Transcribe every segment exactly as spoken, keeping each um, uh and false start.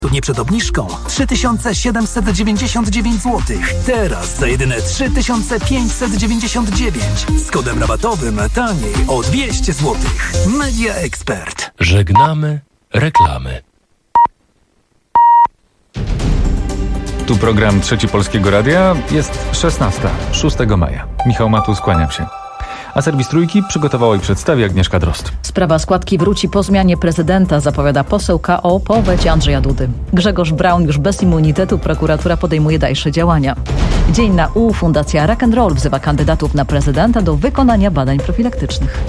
Nie przed obniżką trzy tysiące siedemset dziewięćdziesiąt dziewięć złotych. Teraz za jedyne trzy tysiące pięćset dziewięćdziesiąt dziewięć. Z kodem rabatowym taniej o dwieście złotych. Media Expert. Żegnamy reklamy. Tu program Trzeci Polskiego Radia. Jest szesnasta, szóstego maja. Michał Matus, kłaniam się. A serwis Trójki przygotowała i przedstawi Agnieszka Drozd. Sprawa składki wróci po zmianie prezydenta, zapowiada poseł K O po wecie Andrzeja Dudy. Grzegorz Braun już bez immunitetu, prokuratura podejmuje dalsze działania. Dzień na U. Fundacja Rock and Roll wzywa kandydatów na prezydenta do wykonania badań profilaktycznych.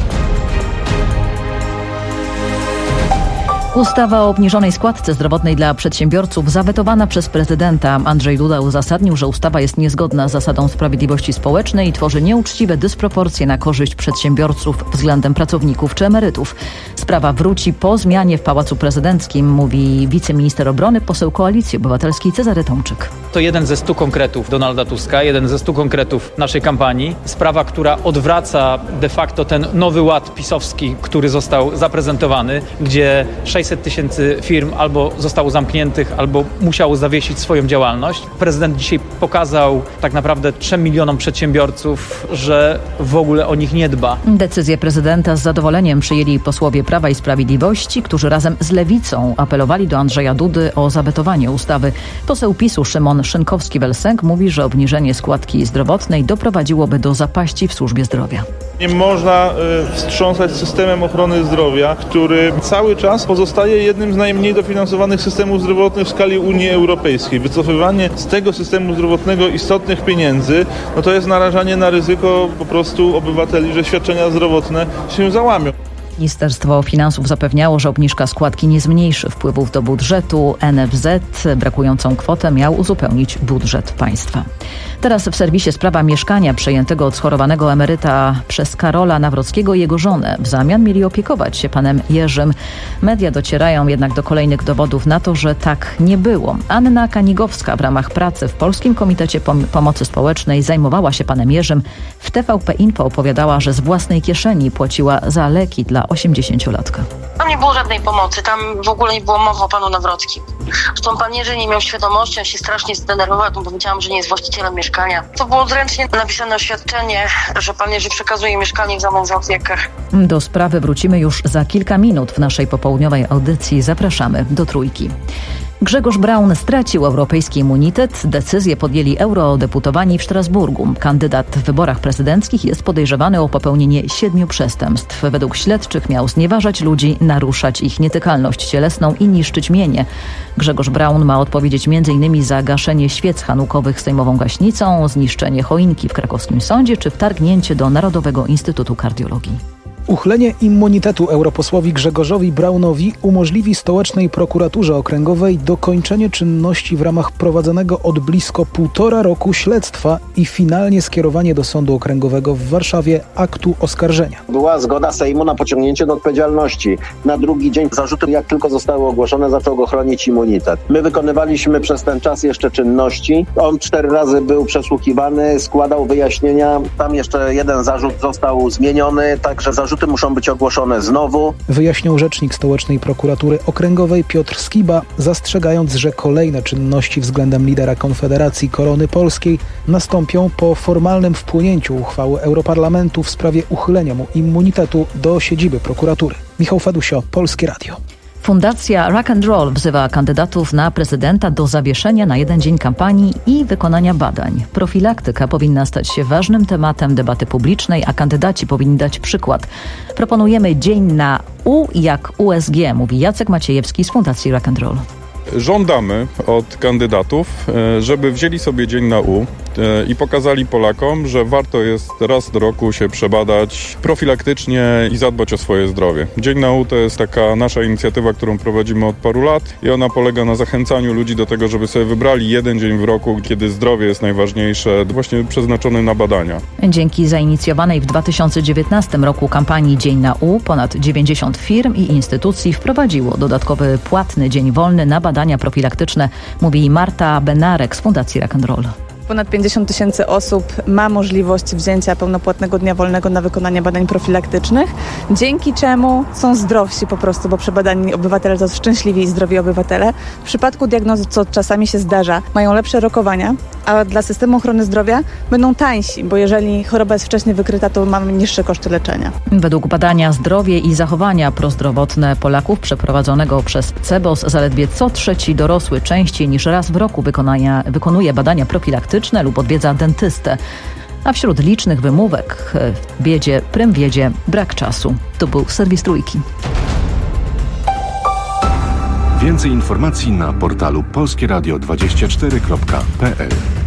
Ustawa o obniżonej składce zdrowotnej dla przedsiębiorców zawetowana przez prezydenta. Andrzej Duda uzasadnił, że ustawa jest niezgodna z zasadą sprawiedliwości społecznej i tworzy nieuczciwe dysproporcje na korzyść przedsiębiorców względem pracowników czy emerytów. Sprawa wróci po zmianie w Pałacu Prezydenckim, mówi wiceminister obrony, poseł Koalicji Obywatelskiej Cezary Tomczyk. To jeden ze stu konkretów Donalda Tuska, jeden ze stu konkretów naszej kampanii. Sprawa, która odwraca de facto ten nowy ład pisowski, który został zaprezentowany, gdzie sześćset tysięcy firm albo zostało zamkniętych, albo musiało zawiesić swoją działalność. Prezydent dzisiaj pokazał tak naprawdę trzem milionom przedsiębiorców, że w ogóle o nich nie dba. Decyzję prezydenta z zadowoleniem przyjęli posłowie Prawa i Sprawiedliwości, którzy razem z Lewicą apelowali do Andrzeja Dudy o zawetowanie ustawy. Poseł PiSu Szymon Szynkowski-Welsenk mówi, że obniżenie składki zdrowotnej doprowadziłoby do zapaści w służbie zdrowia. Nie można y, wstrząsać systemem ochrony zdrowia, który cały czas pozostaje jednym z najmniej dofinansowanych systemów zdrowotnych w skali Unii Europejskiej. Wycofywanie z tego systemu zdrowotnego istotnych pieniędzy, no to jest narażanie na ryzyko po prostu obywateli, że świadczenia zdrowotne się załamią. Ministerstwo Finansów zapewniało, że obniżka składki nie zmniejszy wpływów do budżetu. N F Z brakującą kwotę miał uzupełnić budżet państwa. Teraz w serwisie sprawa mieszkania przejętego od schorowanego emeryta przez Karola Nawrockiego i jego żonę. W zamian mieli opiekować się panem Jerzym. Media docierają jednak do kolejnych dowodów na to, że tak nie było. Anna Kanigowska w ramach pracy w Polskim Komitecie Pom- Pomocy Społecznej zajmowała się panem Jerzym. W T V P Info opowiadała, że z własnej kieszeni płaciła za leki dla osiemdziesięciolatka. Tam nie było żadnej pomocy, tam w ogóle nie było mowy o panu Nawrockim. Zresztą pan Jerzy nie miał świadomości, on się strasznie zdenerwował, to powiedziałam, że nie jest właścicielem mieszkania. To było odręcznie napisane oświadczenie, że pan Jerzy przekazuje mieszkanie w zamian za opiekę. Do sprawy wrócimy już za kilka minut w naszej popołudniowej audycji. Zapraszamy do Trójki. Grzegorz Braun stracił europejski immunitet. Decyzję podjęli eurodeputowani w Strasburgu. Kandydat w wyborach prezydenckich jest podejrzewany o popełnienie siedmiu przestępstw. Według śledczych miał znieważać ludzi, naruszać ich nietykalność cielesną i niszczyć mienie. Grzegorz Braun ma odpowiedzieć między innymi za gaszenie świec hanukowych sejmową gaśnicą, zniszczenie choinki w krakowskim sądzie czy wtargnięcie do Narodowego Instytutu Kardiologii. Uchylenie immunitetu europosłowi Grzegorzowi Braunowi umożliwi stołecznej prokuraturze okręgowej dokończenie czynności w ramach prowadzonego od blisko półtora roku śledztwa i finalnie skierowanie do Sądu Okręgowego w Warszawie aktu oskarżenia. Była zgoda Sejmu na pociągnięcie do odpowiedzialności. Na drugi dzień zarzuty, jak tylko zostały ogłoszone, zaczął go chronić immunitet. My wykonywaliśmy przez ten czas jeszcze czynności. On cztery razy był przesłuchiwany, składał wyjaśnienia. Tam jeszcze jeden zarzut został zmieniony, także zarzut Zarzuty muszą być ogłoszone znowu. Wyjaśnił rzecznik Stołecznej Prokuratury Okręgowej Piotr Skiba, zastrzegając, że kolejne czynności względem lidera Konfederacji Korony Polskiej nastąpią po formalnym wpłynięciu uchwały Europarlamentu w sprawie uchylenia mu immunitetu do siedziby prokuratury. Michał Fadusio, Polskie Radio. Fundacja Rock and Roll wzywa kandydatów na prezydenta do zawieszenia na jeden dzień kampanii i wykonania badań. Profilaktyka powinna stać się ważnym tematem debaty publicznej, a kandydaci powinni dać przykład. Proponujemy dzień na U jak U S G, mówi Jacek Maciejewski z Fundacji Rock and Roll. Żądamy od kandydatów, żeby wzięli sobie dzień na U i pokazali Polakom, że warto jest raz do roku się przebadać profilaktycznie i zadbać o swoje zdrowie. Dzień na U to jest taka nasza inicjatywa, którą prowadzimy od paru lat i ona polega na zachęcaniu ludzi do tego, żeby sobie wybrali jeden dzień w roku, kiedy zdrowie jest najważniejsze, właśnie przeznaczony na badania. Dzięki zainicjowanej w dwa tysiące dziewiętnastym roku kampanii Dzień na U ponad dziewięćdziesiąt firm i instytucji wprowadziło dodatkowy płatny dzień wolny na badania profilaktyczne, mówi Marta Benarek z Fundacji Rock and Roll. ponad pięćdziesiąt tysięcy osób ma możliwość wzięcia pełnopłatnego dnia wolnego na wykonanie badań profilaktycznych, dzięki czemu są zdrowsi po prostu, bo przebadani obywatele to szczęśliwi i zdrowi obywatele. W przypadku diagnozy, co czasami się zdarza, mają lepsze rokowania, a dla systemu ochrony zdrowia będą tańsi, bo jeżeli choroba jest wcześniej wykryta, to mamy niższe koszty leczenia. Według badania Zdrowie i zachowania prozdrowotne Polaków przeprowadzonego przez C E B O S zaledwie co trzeci dorosły częściej niż raz w roku wykonania, wykonuje badania profilaktyczne lub odwiedza dentystę. A wśród licznych wymówek w biedzie, prym wiedzie brak czasu. To był serwis Trójki. Więcej informacji na portalu polskie radio dwadzieścia cztery kropka p l.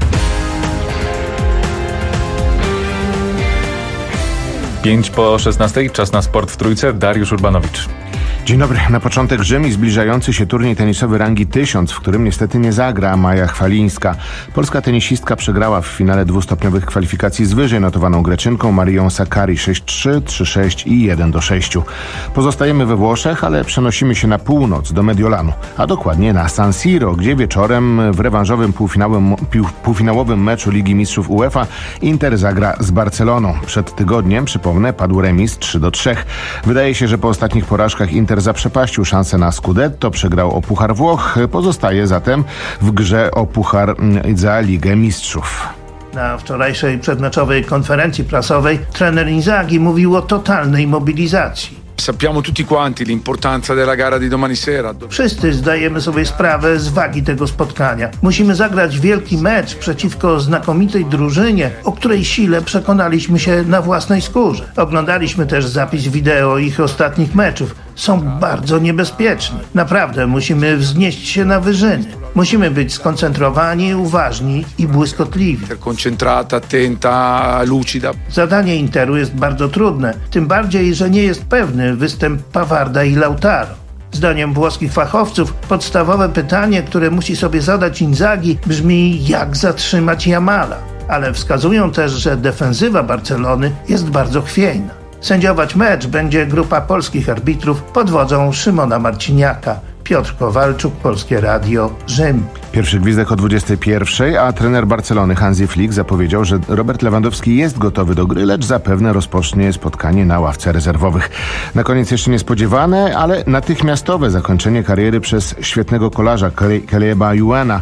Pięć po szesnastej, czas na sport w Trójce. Dariusz Urbanowicz. Dzień dobry. Na początek Rzym i zbliżający się turniej tenisowy rangi tysiąc, w którym niestety nie zagra Maja Chwalińska. Polska tenisistka przegrała w finale dwustopniowych kwalifikacji z wyżej notowaną Greczynką Marią Sakkari sześć trzy, trzy sześć i jeden do sześciu. Pozostajemy we Włoszech, ale przenosimy się na północ do Mediolanu, a dokładnie na San Siro, gdzie wieczorem w rewanżowym półfinałowym, półfinałowym meczu Ligi Mistrzów UEFA Inter zagra z Barceloną. Przed tygodniem, przypomnę, padł remis trzy do trzech. Wydaje się, że po ostatnich porażkach Inter zaprzepaścił szansę na Scudetto, przegrał o Puchar Włoch, pozostaje zatem w grze o Puchar za Ligę Mistrzów. Na wczorajszej przedmeczowej konferencji prasowej trener Inzaghi mówił o totalnej mobilizacji. Sappiamo tutti quanti l'importanza della gara di domani sera. Wszyscy zdajemy sobie sprawę z wagi tego spotkania. Musimy zagrać wielki mecz przeciwko znakomitej drużynie, o której sile przekonaliśmy się na własnej skórze. Oglądaliśmy też zapis wideo ich ostatnich meczów. Są bardzo niebezpieczni. Naprawdę musimy wznieść się na wyżyny. Musimy być skoncentrowani, uważni i błyskotliwi. Concentrata, attenta, lucida. Zadanie Interu jest bardzo trudne, tym bardziej, że nie jest pewny występ Pavarda i Lautaro. Zdaniem włoskich fachowców podstawowe pytanie, które musi sobie zadać Inzaghi, brzmi: jak zatrzymać Jamala? Ale wskazują też, że defensywa Barcelony jest bardzo chwiejna. Sędziować mecz będzie grupa polskich arbitrów pod wodzą Szymona Marciniaka. Piotr Kowalczuk, Polskie Radio, Rzym. Pierwszy gwizdek o dwudziestej pierwszej, a trener Barcelony Hansi Flick zapowiedział, że Robert Lewandowski jest gotowy do gry, lecz zapewne rozpocznie spotkanie na ławce rezerwowych. Na koniec jeszcze niespodziewane, ale natychmiastowe zakończenie kariery przez świetnego kolarza Caleba Youena.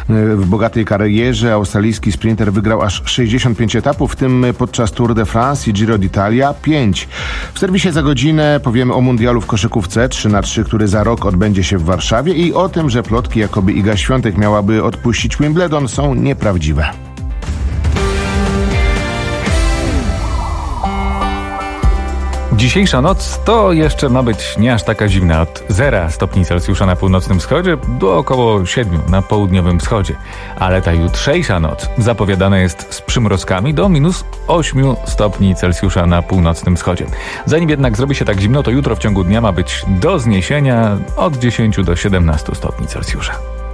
W bogatej karierze australijski sprinter wygrał aż sześćdziesiąt pięć etapów, w tym podczas Tour de France i Giro d'Italia pięć. W serwisie za godzinę powiemy o mundialu w koszykówce trzy na trzy, który za rok odbędzie się w Warszawie, i o tym, że plotki, jakoby Iga Świątek miałaby odpuścić Wimbledon, są nieprawdziwe. Dzisiejsza noc to jeszcze ma być nie aż taka zimna. Od zera stopni Celsjusza na północnym wschodzie do około siedmiu na południowym wschodzie. Ale ta jutrzejsza noc zapowiadana jest z przymrozkami do minus ośmiu stopni Celsjusza na północnym wschodzie. Zanim jednak zrobi się tak zimno, to jutro w ciągu dnia ma być do zniesienia od dziesięciu do siedemnastu stopni Celsjusza.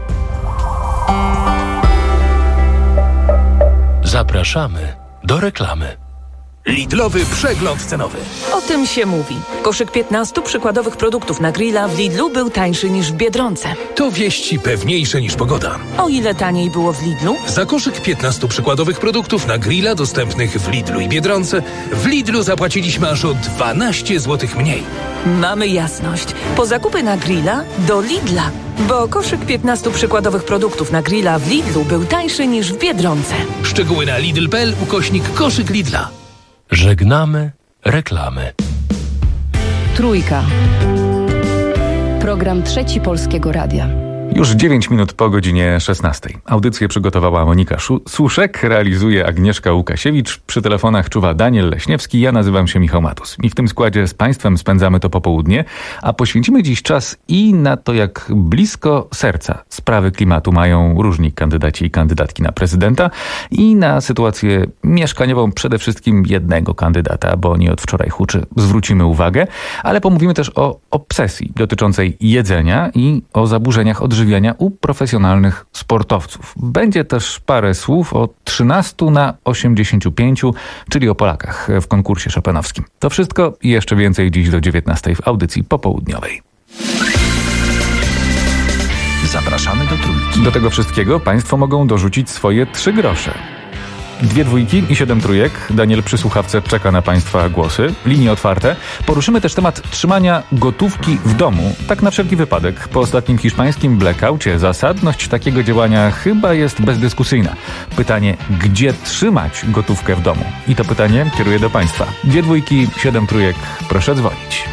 Zapraszamy do reklamy. Lidlowy przegląd cenowy. O tym się mówi. Koszyk piętnastu przykładowych produktów na grilla w Lidlu był tańszy niż w Biedronce. To wieści pewniejsze niż pogoda. O ile taniej było w Lidlu? Za koszyk piętnastu przykładowych produktów na grilla dostępnych w Lidlu i Biedronce w Lidlu zapłaciliśmy aż o dwanaście złotych mniej. Mamy jasność. Po zakupy na grilla do Lidla. Bo koszyk piętnastu przykładowych produktów na grilla w Lidlu był tańszy niż w Biedronce. Szczegóły na lidl kropka p l ukośnik koszyk Lidla. Żegnamy reklamy. Trójka. Program Trzeci Polskiego Radia. Już dziewięć minut po godzinie szesnastej. Audycję przygotowała Monika Suszek, realizuje Agnieszka Łukasiewicz, przy telefonach czuwa Daniel Leśniewski, ja nazywam się Michał Matus. I w tym składzie z Państwem spędzamy to popołudnie, a poświęcimy dziś czas i na to, jak blisko serca sprawy klimatu mają różni kandydaci i kandydatki na prezydenta, i na sytuację mieszkaniową przede wszystkim jednego kandydata, bo nie od wczoraj huczy, zwrócimy uwagę, ale pomówimy też o obsesji dotyczącej jedzenia i o zaburzeniach odżywiania u profesjonalnych sportowców. Będzie też parę słów o trzynastu na osiemdziesięciu pięciu, czyli o Polakach w konkursie chopinowskim. To wszystko i jeszcze więcej dziś do dziewiętnastej w audycji popołudniowej. Zapraszamy do Trójki. Do tego wszystkiego państwo mogą dorzucić swoje trzy grosze. Dwie dwójki i siedem trójek. Daniel przy słuchawce czeka na państwa głosy. Linie otwarte. Poruszymy też temat trzymania gotówki w domu. Tak na wszelki wypadek. Po ostatnim hiszpańskim blackoutie zasadność takiego działania chyba jest bezdyskusyjna. Pytanie, gdzie trzymać gotówkę w domu? I to pytanie kieruję do państwa. Dwie dwójki, siedem trójek. Proszę dzwonić.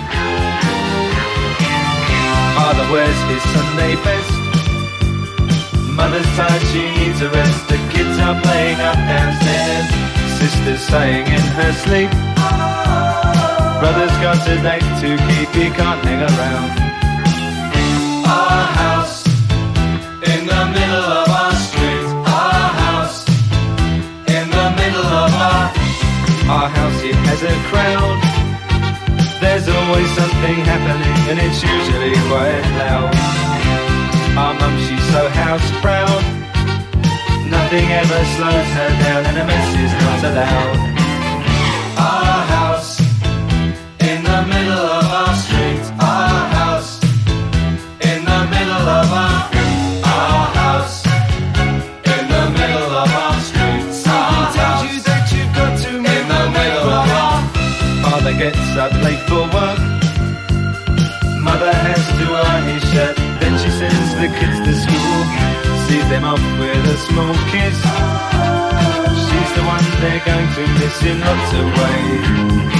Mother's tired, she needs a rest. The kids are playing up downstairs. Sister's sighing in her sleep. Brother's got a date to keep, he can't hang around. Our house in the middle of our street. Our house in the middle of our Our house, it has a crowd. There's always something happening and it's usually quite loud. Our mum, she's so house proud. Nothing ever slows her down and a mess is not allowed. Our house in the middle of our street. Our house in the middle of our Our house in the middle of our street. Something tells you that you've got to move in the middle of our Father gets up late for work. Mother has to iron his shirt. Then she sends the kids to school, sees them off with a small kiss. She's the one they're going to miss in lots of ways.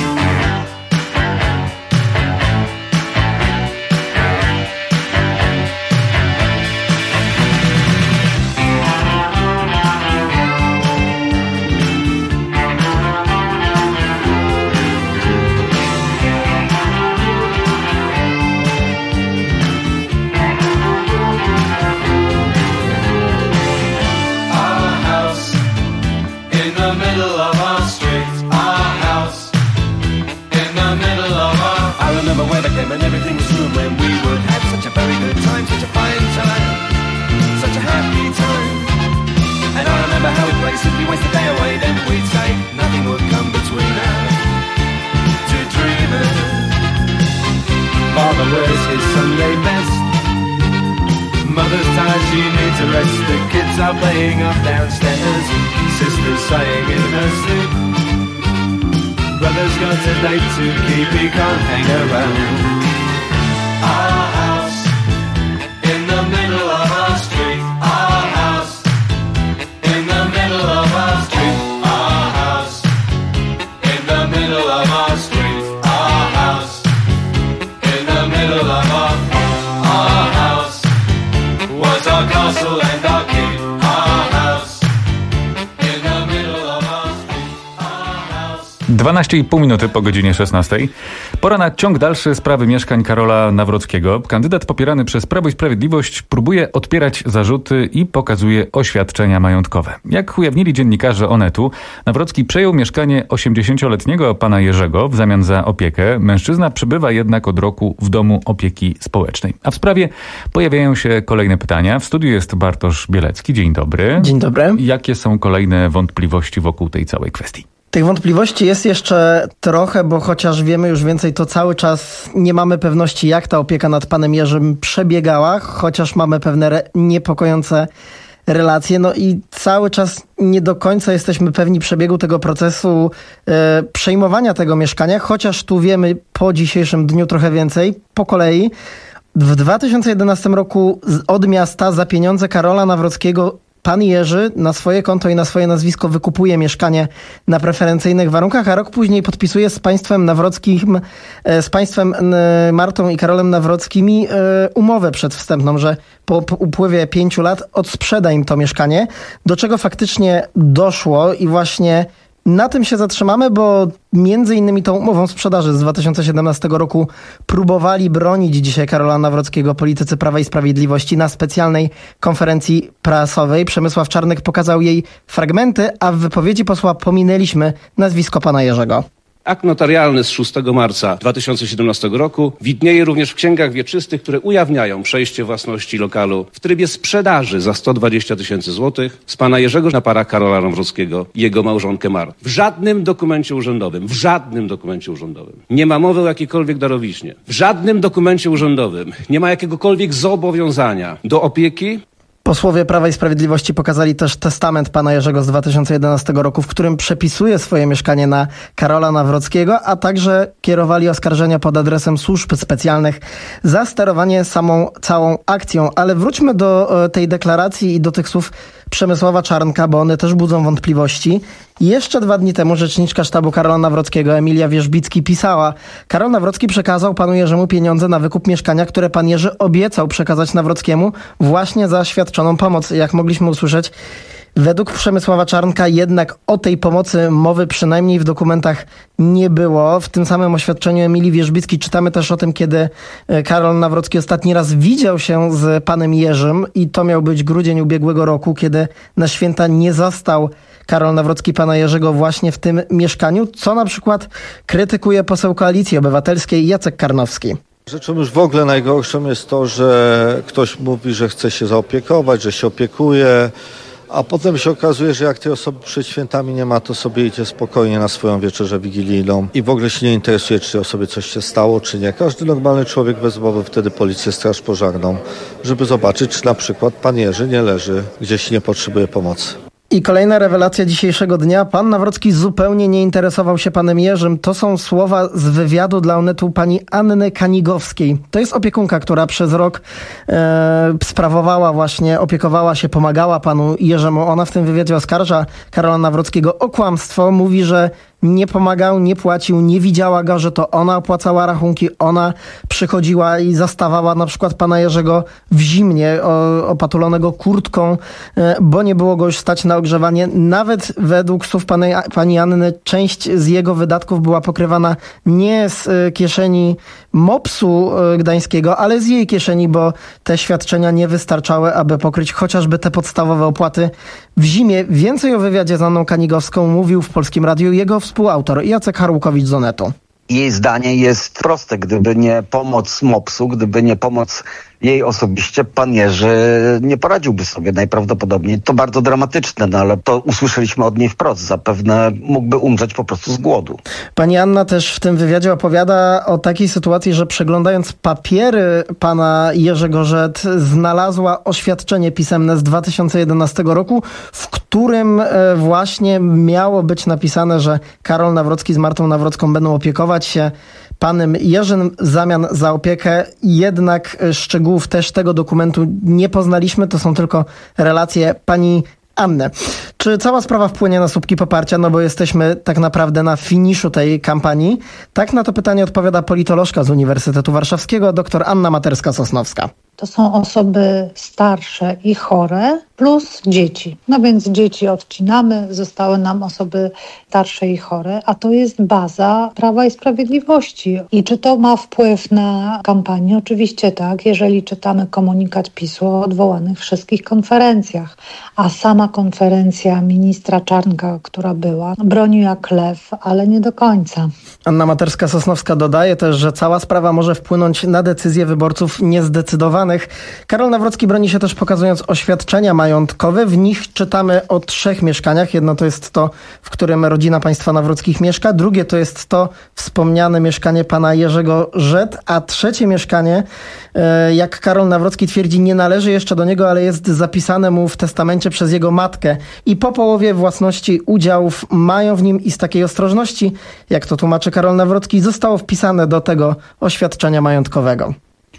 And everything was true when we would have such a very good time, such a fine time, such a happy time. And I remember how we'd play, simply waste the day away, then we'd say nothing would come between us. Two dreamers. Father wears his Sunday best. Mother's tired, she needs a rest. The kids are playing up downstairs. Sister's sighing in her sleep. Brother's got a date to keep, he can't hang around. Our house in the middle of our street. Our house in the middle of our street. Our house in the middle of our street. Our house in the middle of our Our house was our castle and our king. Our house in the middle of our dwanaście i pół minuty po godzinie szesnastej. Pora na ciąg dalszy sprawy mieszkań Karola Nawrockiego. Kandydat popierany przez Prawo i Sprawiedliwość próbuje odpierać zarzuty i pokazuje oświadczenia majątkowe. Jak ujawnili dziennikarze Onetu, Nawrocki przejął mieszkanie osiemdziesięcioletniego pana Jerzego w zamian za opiekę. Mężczyzna przebywa jednak od roku w domu opieki społecznej. A w sprawie pojawiają się kolejne pytania. W studiu jest Bartosz Bielecki. Dzień dobry. Dzień dobry. Jakie są kolejne wątpliwości wokół tej całej kwestii? Tych wątpliwości jest jeszcze trochę, bo chociaż wiemy już więcej, to cały czas nie mamy pewności, jak ta opieka nad panem Jerzym przebiegała, chociaż mamy pewne re- niepokojące relacje. No i cały czas nie do końca jesteśmy pewni przebiegu tego procesu e, przejmowania tego mieszkania, chociaż tu wiemy po dzisiejszym dniu trochę więcej, po kolei. W dwa tysiące jedenastym roku od miasta za pieniądze Karola Nawrockiego pan Jerzy na swoje konto i na swoje nazwisko wykupuje mieszkanie na preferencyjnych warunkach, a rok później podpisuje z państwem Nawrockim, z państwem Martą i Karolem Nawrockimi umowę przedwstępną, że po upływie pięciu lat odsprzeda im to mieszkanie, do czego faktycznie doszło i właśnie na tym się zatrzymamy, bo między innymi tą umową sprzedaży z dwa tysiące siedemnastego roku próbowali bronić dzisiaj Karola Nawrockiego politycy Prawa i Sprawiedliwości na specjalnej konferencji prasowej. Przemysław Czarnek pokazał jej fragmenty, a w wypowiedzi posła pominęliśmy nazwisko pana Jerzego. Akt notarialny z szóstego marca dwa tysiące siedemnastego roku widnieje również w księgach wieczystych, które ujawniają przejście własności lokalu w trybie sprzedaży za sto dwadzieścia tysięcy złotych z pana Jerzego na para Karola Nawrockiego i jego małżonkę Mar. W żadnym dokumencie urzędowym, w żadnym dokumencie urzędowym nie ma mowy o jakiejkolwiek darowiźnie. W żadnym dokumencie urzędowym nie ma jakiegokolwiek zobowiązania do opieki. Posłowie Prawa i Sprawiedliwości pokazali też testament pana Jerzego z dwa tysiące jedenastego roku, w którym przepisuje swoje mieszkanie na Karola Nawrockiego, a także kierowali oskarżenia pod adresem służb specjalnych za sterowanie samą całą akcją. Ale wróćmy do tej deklaracji i do tych słów Przemysława Czarnka, bo one też budzą wątpliwości. Jeszcze dwa dni temu rzeczniczka sztabu Karola Nawrockiego, Emilia Wierzbicki, pisała: Karol Nawrocki przekazał panu Jerzemu pieniądze na wykup mieszkania, które pan Jerzy obiecał przekazać Nawrockiemu właśnie za świadczoną pomoc. Jak mogliśmy usłyszeć, według Przemysława Czarnka jednak o tej pomocy mowy przynajmniej w dokumentach nie było. W tym samym oświadczeniu Emilii Wierzbickiej czytamy też o tym, kiedy Karol Nawrocki ostatni raz widział się z panem Jerzym i to miał być grudzień ubiegłego roku, kiedy na święta nie zastał Karol Nawrocki pana Jerzego właśnie w tym mieszkaniu, co na przykład krytykuje poseł Koalicji Obywatelskiej Jacek Karnowski. Rzeczą już w ogóle najgorszą jest to, że ktoś mówi, że chce się zaopiekować, że się opiekuje, a potem się okazuje, że jak tej osoby przed świętami nie ma, to sobie idzie spokojnie na swoją wieczerzę wigilijną i w ogóle się nie interesuje, czy osobie coś się stało, czy nie. Każdy normalny człowiek wezwałby wtedy policję, straż pożarną, żeby zobaczyć, czy na przykład pan Jerzy nie leży gdzieś i nie potrzebuje pomocy. I kolejna rewelacja dzisiejszego dnia. Pan Nawrocki zupełnie nie interesował się panem Jerzym. To są słowa z wywiadu dla Onetu pani Anny Kanigowskiej. To jest opiekunka, która przez rok e, sprawowała właśnie, opiekowała się, pomagała panu Jerzemu. Ona w tym wywiadzie oskarża Karola Nawrockiego o kłamstwo. Mówi, że nie pomagał, nie płacił, nie widziała go, że to ona opłacała rachunki, ona przychodziła i zastawała na przykład pana Jerzego w zimnie, opatulonego kurtką, bo nie było go już stać na ogrzewanie. Nawet według słów pani, pani Anny część z jego wydatków była pokrywana nie z kieszeni mopsu gdańskiego, ale z jej kieszeni, bo te świadczenia nie wystarczały, aby pokryć chociażby te podstawowe opłaty w zimie. Więcej o wywiadzie z Anną Kanigowską mówił w Polskim Radiu jego współautor Jacek Harłukowicz z Onetu. Jej zdanie jest proste. Gdyby nie pomoc mopsu, gdyby nie pomoc jej osobiście, pan Jerzy nie poradziłby sobie najprawdopodobniej. To bardzo dramatyczne, no ale to usłyszeliśmy od niej wprost. Zapewne mógłby umrzeć po prostu z głodu. Pani Anna też w tym wywiadzie opowiada o takiej sytuacji, że przeglądając papiery pana Jerzego Żet, znalazła oświadczenie pisemne z dwa tysiące jedenastego roku, w którym właśnie miało być napisane, że Karol Nawrocki z Martą Nawrocką będą opiekować się panem Jerzym w zamian za opiekę. Jednak szczegółów też tego dokumentu nie poznaliśmy. To są tylko relacje pani Anny. Czy cała sprawa wpłynie na słupki poparcia? No bo jesteśmy tak naprawdę na finiszu tej kampanii. Tak na to pytanie odpowiada politolożka z Uniwersytetu Warszawskiego, dr Anna Materska-Sosnowska. To są osoby starsze i chore plus dzieci. No więc dzieci odcinamy, zostały nam osoby starsze i chore, a to jest baza Prawa i Sprawiedliwości. I czy to ma wpływ na kampanię? Oczywiście tak, jeżeli czytamy komunikat PiSu o odwołanych wszystkich konferencjach, a sama konferencja ministra Czarnka, która była, broni jak lew, ale nie do końca. Anna Materska-Sosnowska dodaje też, że cała sprawa może wpłynąć na decyzje wyborców niezdecydowanych. Karol Nawrocki broni się też pokazując oświadczenia majątkowe. W nich czytamy o trzech mieszkaniach. Jedno to jest to, w którym rodzina państwa Nawrockich mieszka. Drugie to jest to wspomniane mieszkanie pana Jerzego Żet. A trzecie mieszkanie, jak Karol Nawrocki twierdzi, nie należy jeszcze do niego, ale jest zapisane mu w testamencie przez jego matkę. I po połowie własności udziałów mają w nim i z takiej ostrożności, jak to tłumaczy Karol Nawrocki, zostało wpisane do tego oświadczenia majątkowego.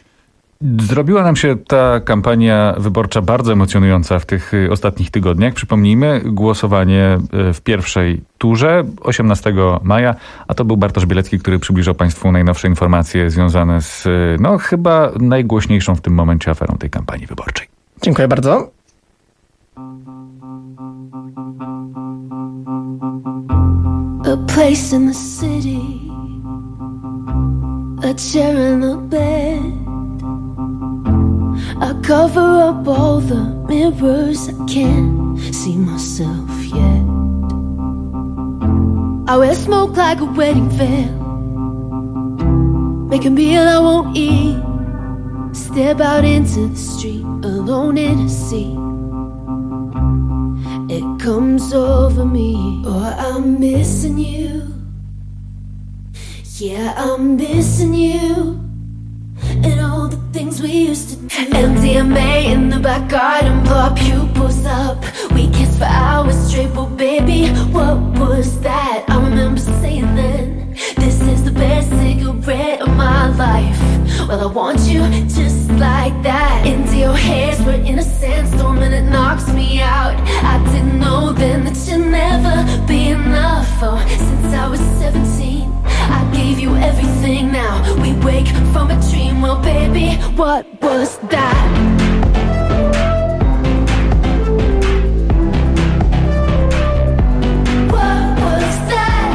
Zrobiła nam się ta kampania wyborcza bardzo emocjonująca w tych ostatnich tygodniach. Przypomnijmy, głosowanie w pierwszej turze osiemnastego maja, a to był Bartosz Bielecki, który przybliżał Państwu najnowsze informacje związane z no chyba najgłośniejszą w tym momencie aferą tej kampanii wyborczej. Dziękuję bardzo. A place in the city, a chair in a bed. I cover up all the mirrors, I can't see myself yet. I wear smoke like a wedding veil. Make a meal I won't eat. Step out into the street, alone in a sea. It comes over me. Oh, I'm missing you. Yeah, I'm missing you. And all the things we used to do. M D M A in the back garden, blow our pupils up. We kissed for hours straight, but baby, what was that? I remember saying then, this is the best cigarette of my life. Well, I want you just like that. Into your hairs, we're in a sandstorm and it knocks me out. I didn't know then that you'd never be enough. Oh, since I was seventeen, I gave you everything. Now we wake from a dream. Well, baby, what was that? What was that?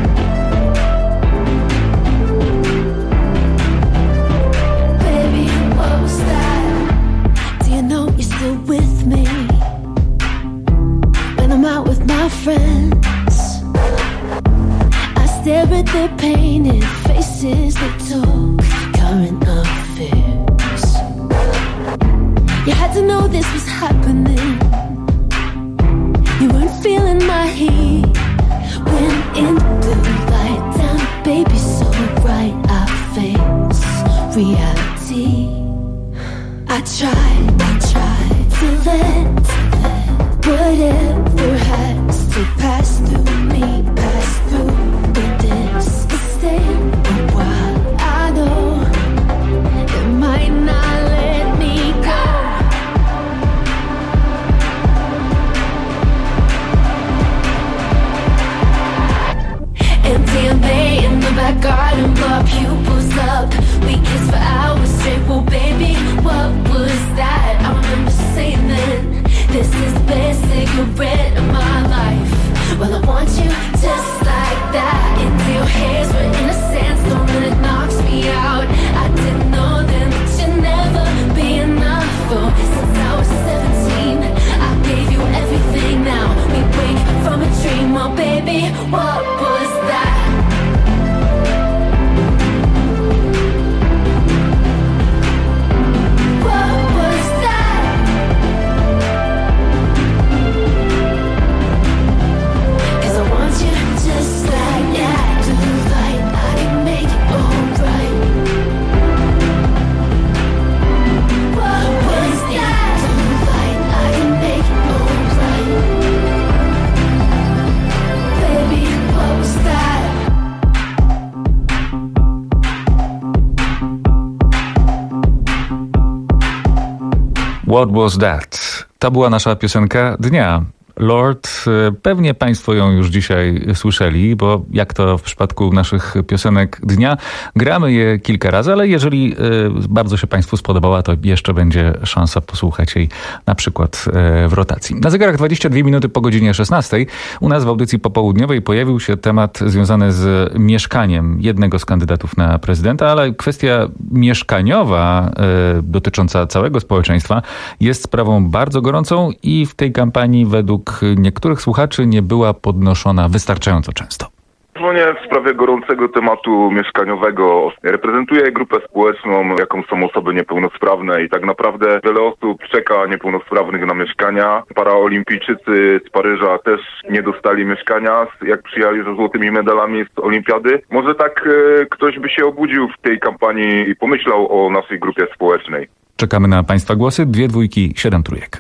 Baby, what was that? Do you know you're still with me when I'm out with my friends? I stare at their painted faces that talk current affairs. You had to know this was happening. You weren't feeling my heat when in the blue light down, baby, so bright I face reality. I tried, I tried to let, whatever has to pass through me, pass through. But this is staying a while. I know it might not let me go. M D M A in the back garden, blow our pupils up. We kissed for hours straight. Well, baby, what was that? I remember saying then, this is the best cigarette of my life. Well, I want you just like that. Into your hairs, we're in a sandstorm and it knocks me out. I didn't know then that you'd never be enough. Oh, since I was seventeen, I gave you everything. Now we wake from a dream. Well, baby, what was that? What was that? Cause I want you just like that. To the light, I can make it alright. What was that? To the light, I can make it alright. Baby, what was that? What was that? To była nasza piosenka dnia. Lord, pewnie Państwo ją już dzisiaj słyszeli, bo jak to w przypadku naszych piosenek dnia, gramy je kilka razy, ale jeżeli bardzo się Państwu spodobała, to jeszcze będzie szansa posłuchać jej na przykład w rotacji. Na zegarach dwadzieścia dwie minuty po godzinie szesnastej u nas w audycji popołudniowej pojawił się temat związany z mieszkaniem jednego z kandydatów na prezydenta, ale kwestia mieszkaniowa dotycząca całego społeczeństwa jest sprawą bardzo gorącą i w tej kampanii według niektórych słuchaczy nie była podnoszona wystarczająco często. Dzwonię w sprawie gorącego tematu mieszkaniowego. Reprezentuję grupę społeczną, jaką są osoby niepełnosprawne i tak naprawdę wiele osób czeka niepełnosprawnych na mieszkania. Paraolimpijczycy z Paryża też nie dostali mieszkania, jak przyjechali ze złotymi medalami z olimpiady. Może tak e, ktoś by się obudził w tej kampanii i pomyślał o naszej grupie społecznej. Czekamy na Państwa głosy. Dwie dwójki, siedem trójek.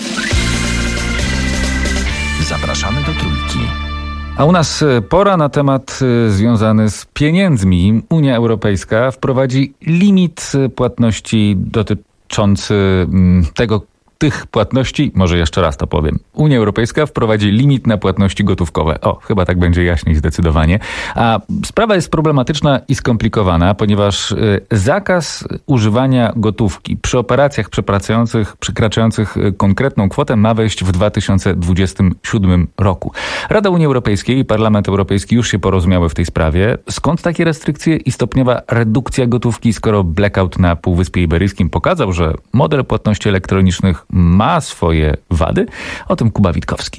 Zapraszamy do Trójki. A u nas pora na temat związany z pieniędzmi. Unia Europejska wprowadzi limit płatności dotyczący tego, tych płatności, może jeszcze raz to powiem. Unia Europejska wprowadzi limit na płatności gotówkowe. O, chyba tak będzie jaśniej zdecydowanie. A sprawa jest problematyczna i skomplikowana, ponieważ zakaz używania gotówki przy operacjach przekraczających, przekraczających konkretną kwotę ma wejść w dwa tysiące dwudziestym siódmym roku. Rada Unii Europejskiej i Parlament Europejski już się porozumiały w tej sprawie. Skąd takie restrykcje i stopniowa redukcja gotówki, skoro blackout na Półwyspie Iberyjskim pokazał, że model płatności elektronicznych ma swoje wady? O tym Kuba Witkowski.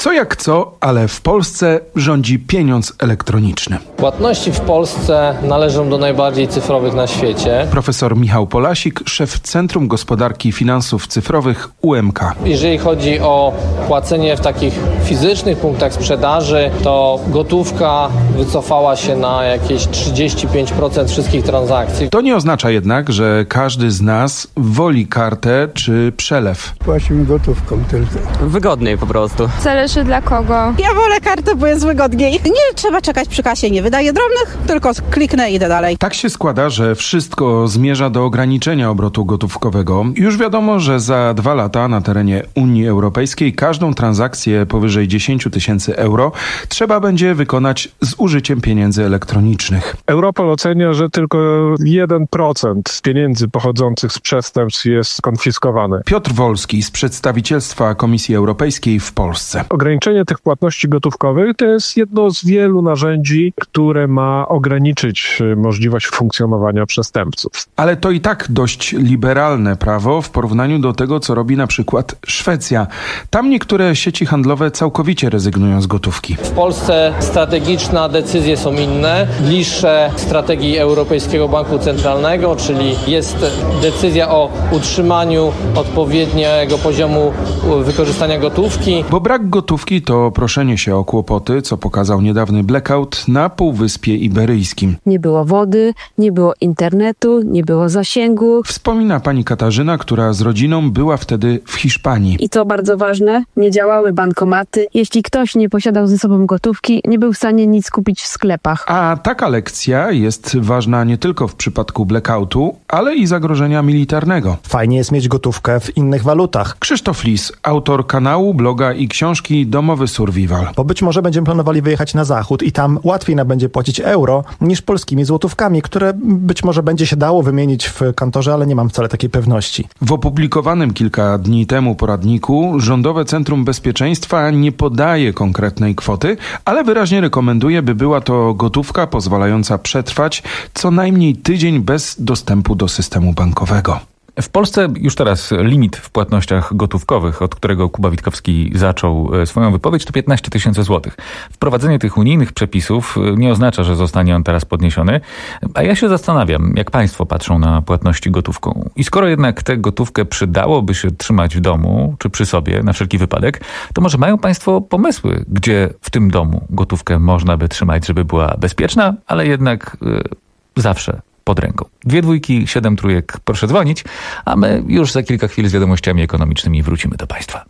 Co jak co, ale w Polsce rządzi pieniądz elektroniczny. Płatności w Polsce należą do najbardziej cyfrowych na świecie. Profesor Michał Polasik, szef Centrum Gospodarki i Finansów Cyfrowych U M K. Jeżeli chodzi o płacenie w takich fizycznych punktach sprzedaży, to gotówka wycofała się na jakieś trzydzieści pięć procent wszystkich transakcji. To nie oznacza jednak, że każdy z nas woli kartę czy przelew. Płacimy gotówką tylko. Wygodniej po prostu. Zależy dla kogo. Ja wolę kartę, bo jest wygodniej. Nie trzeba czekać przy kasie, nie wydaję drobnych, tylko kliknę i idę dalej. Tak się składa, że wszystko zmierza do ograniczenia obrotu gotówkowego. Już wiadomo, że za dwa lata na terenie Unii Europejskiej każdą transakcję powyżej dziesięć tysięcy euro trzeba będzie wykonać z użyciem pieniędzy elektronicznych. Europol ocenia, że tylko jeden procent z pieniędzy pochodzących z przestępstw jest konfiskowany. Piotr Wolski z przedstawicielstwa Komisji Europejskiej w Polsce. Ograniczenie tych płatności gotówkowych to jest jedno z wielu narzędzi, które ma ograniczyć możliwość funkcjonowania przestępców. Ale to i tak dość liberalne prawo w porównaniu do tego, co robi na przykład Szwecja. Tam niektóre sieci handlowe całkowicie rezygnują z gotówki. W Polsce strategiczne decyzje są inne, bliższe strategii Europejskiego Banku Centralnego, czyli jest decyzja o utrzymaniu odpowiedniego poziomu wykorzystania gotówki. Bo brak gotówki to proszenie się o kłopoty, co pokazał niedawny blackout na Półwyspie Iberyjskim. Nie było wody, nie było internetu, nie było zasięgu. Wspomina pani Katarzyna, która z rodziną była wtedy w Hiszpanii. I co bardzo ważne, nie działały bankomaty. Jeśli ktoś nie posiadał ze sobą gotówki, nie był w stanie nic kupić w sklepach. A taka lekcja jest ważna nie tylko w przypadku blackoutu, ale i zagrożenia militarnego. Fajnie jest mieć gotówkę w innych walutach. Krzysztof Lis, autor kanału, bloga i książki Domowy Survival. Bo być może będziemy planowali wyjechać na zachód i tam łatwiej nam będzie płacić euro niż polskimi złotówkami, które być może będzie się dało wymienić w kantorze, ale nie mam wcale takiej pewności. W opublikowanym kilka dni temu poradniku Rządowe Centrum Bezpieczeństwa nie podaje konkretnej kwoty, ale wyraźnie rekomenduje, by była to gotówka pozwalająca przetrwać co najmniej tydzień bez dostępu do systemu bankowego. W Polsce już teraz limit w płatnościach gotówkowych, od którego Kuba Witkowski zaczął swoją wypowiedź, to piętnaście tysięcy złotych. Wprowadzenie tych unijnych przepisów nie oznacza, że zostanie on teraz podniesiony, a ja się zastanawiam, jak państwo patrzą na płatności gotówką. I skoro jednak tę gotówkę przydałoby się trzymać w domu, czy przy sobie, na wszelki wypadek, to może mają państwo pomysły, gdzie w tym domu gotówkę można by trzymać, żeby była bezpieczna, ale jednak yy, zawsze pod ręką. Dwie dwójki, siedem trójek, proszę dzwonić, a my już za kilka chwil z wiadomościami ekonomicznymi wrócimy do państwa.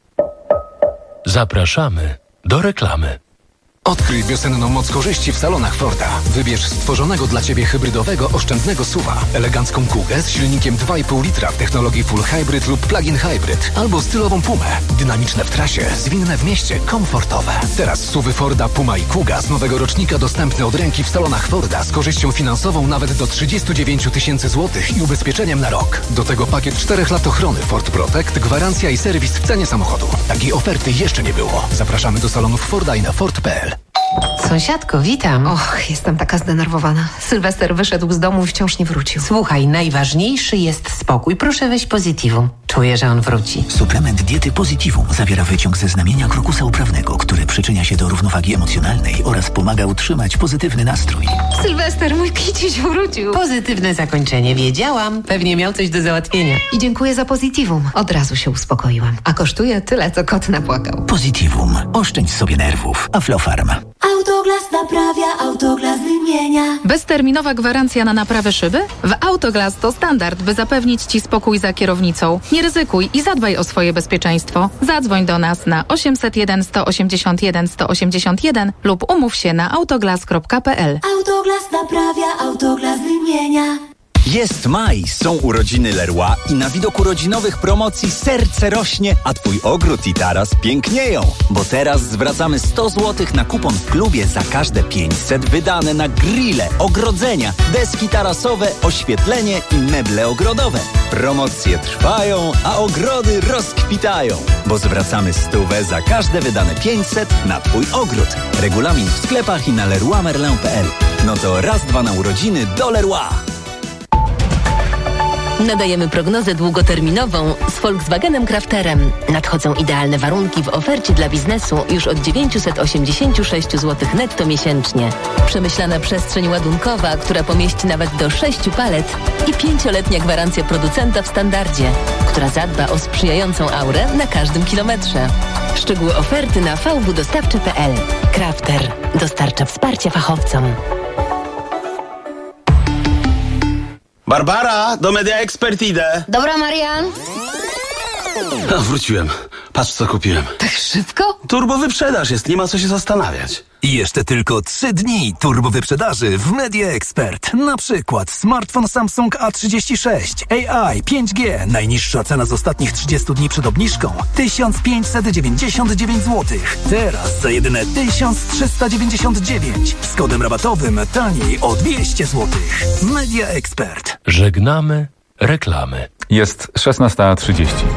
Zapraszamy do reklamy. Odkryj wiosenną moc korzyści w salonach Forda. Wybierz stworzonego dla Ciebie hybrydowego, oszczędnego S U V-a, elegancką Kugę z silnikiem dwa i pół litra w technologii Full Hybrid lub Plug-in Hybrid, albo stylową Pumę. Dynamiczne w trasie, zwinne w mieście, komfortowe. Teraz S U V-y Forda Puma i Kuga z nowego rocznika dostępne od ręki w salonach Forda z korzyścią finansową nawet do trzydzieści dziewięć tysięcy złotych i ubezpieczeniem na rok. Do tego pakiet czterech lat ochrony Ford Protect, gwarancja i serwis w cenie samochodu. Takiej oferty jeszcze nie było. Zapraszamy do salonów Forda i na Ford kropka p l. Sąsiadko, witam. Och, jestem taka zdenerwowana. Sylwester wyszedł z domu i wciąż nie wrócił. Słuchaj, najważniejszy jest spokój. Proszę weź Positivum. Czuję, że on wróci. Suplement diety Positivum zawiera wyciąg ze znamienia krokusa uprawnego, który przyczynia się do równowagi emocjonalnej oraz pomaga utrzymać pozytywny nastrój. Sylwester, mój kiciuś wrócił. Pozytywne zakończenie. Wiedziałam. Pewnie miał coś do załatwienia. I dziękuję za Positivum. Od razu się uspokoiłam. A kosztuje tyle, co kot napłakał. Positivum. Oszczędź sobie nerwów. Aflofarm. Autoglas naprawia, Autoglas wymienia. Bezterminowa gwarancja na naprawę szyby? W Autoglas to standard, by zapewnić Ci spokój za kierownicą. Nie ryzykuj i zadbaj o swoje bezpieczeństwo. Zadzwoń do nas na osiemset jeden, sto osiemdziesiąt jeden, sto osiemdziesiąt jeden lub umów się na autoglas kropka p l. Autoglas naprawia, Autoglas wymienia. Jest maj, są urodziny Leroy i na widok urodzinowych promocji serce rośnie, a Twój ogród i taras pięknieją. Bo teraz zwracamy sto złotych na kupon w klubie za każde pięćset wydane na grille, ogrodzenia, deski tarasowe, oświetlenie i meble ogrodowe. Promocje trwają, a ogrody rozkwitają. Bo zwracamy stówę za każde wydane pięćset na Twój ogród. Regulamin w sklepach i na leroy merlin kropka p l. No to raz, dwa na urodziny do Leroy. Nadajemy prognozę długoterminową z Volkswagenem Crafterem. Nadchodzą idealne warunki w ofercie dla biznesu już od dziewięćset osiemdziesiąt sześć złotych netto miesięcznie. Przemyślana przestrzeń ładunkowa, która pomieści nawet do sześciu palet i pięcioletnia gwarancja producenta w standardzie, która zadba o sprzyjającą aurę na każdym kilometrze. Szczegóły oferty na v w dostawcze kropka p l. Crafter dostarcza wsparcia fachowcom. Barbara, do Media Expert idę. Dobra, Marian. A, wróciłem. Patrz, co kupiłem. Tak szybko? Turbo wyprzedaż jest, nie ma co się zastanawiać. I jeszcze tylko trzy dni turbo wyprzedaży w Media Expert. Na przykład smartfon Samsung A trzydzieści sześć, A I, pięć G. Najniższa cena z ostatnich trzydziestu dni przed obniżką tysiąc pięćset dziewięćdziesiąt dziewięć złotych. Teraz za jedyne tysiąc trzysta dziewięćdziesiąt dziewięć. Z kodem rabatowym taniej o dwieście złotych. Media Expert. Żegnamy reklamy. Jest szesnasta trzydzieści.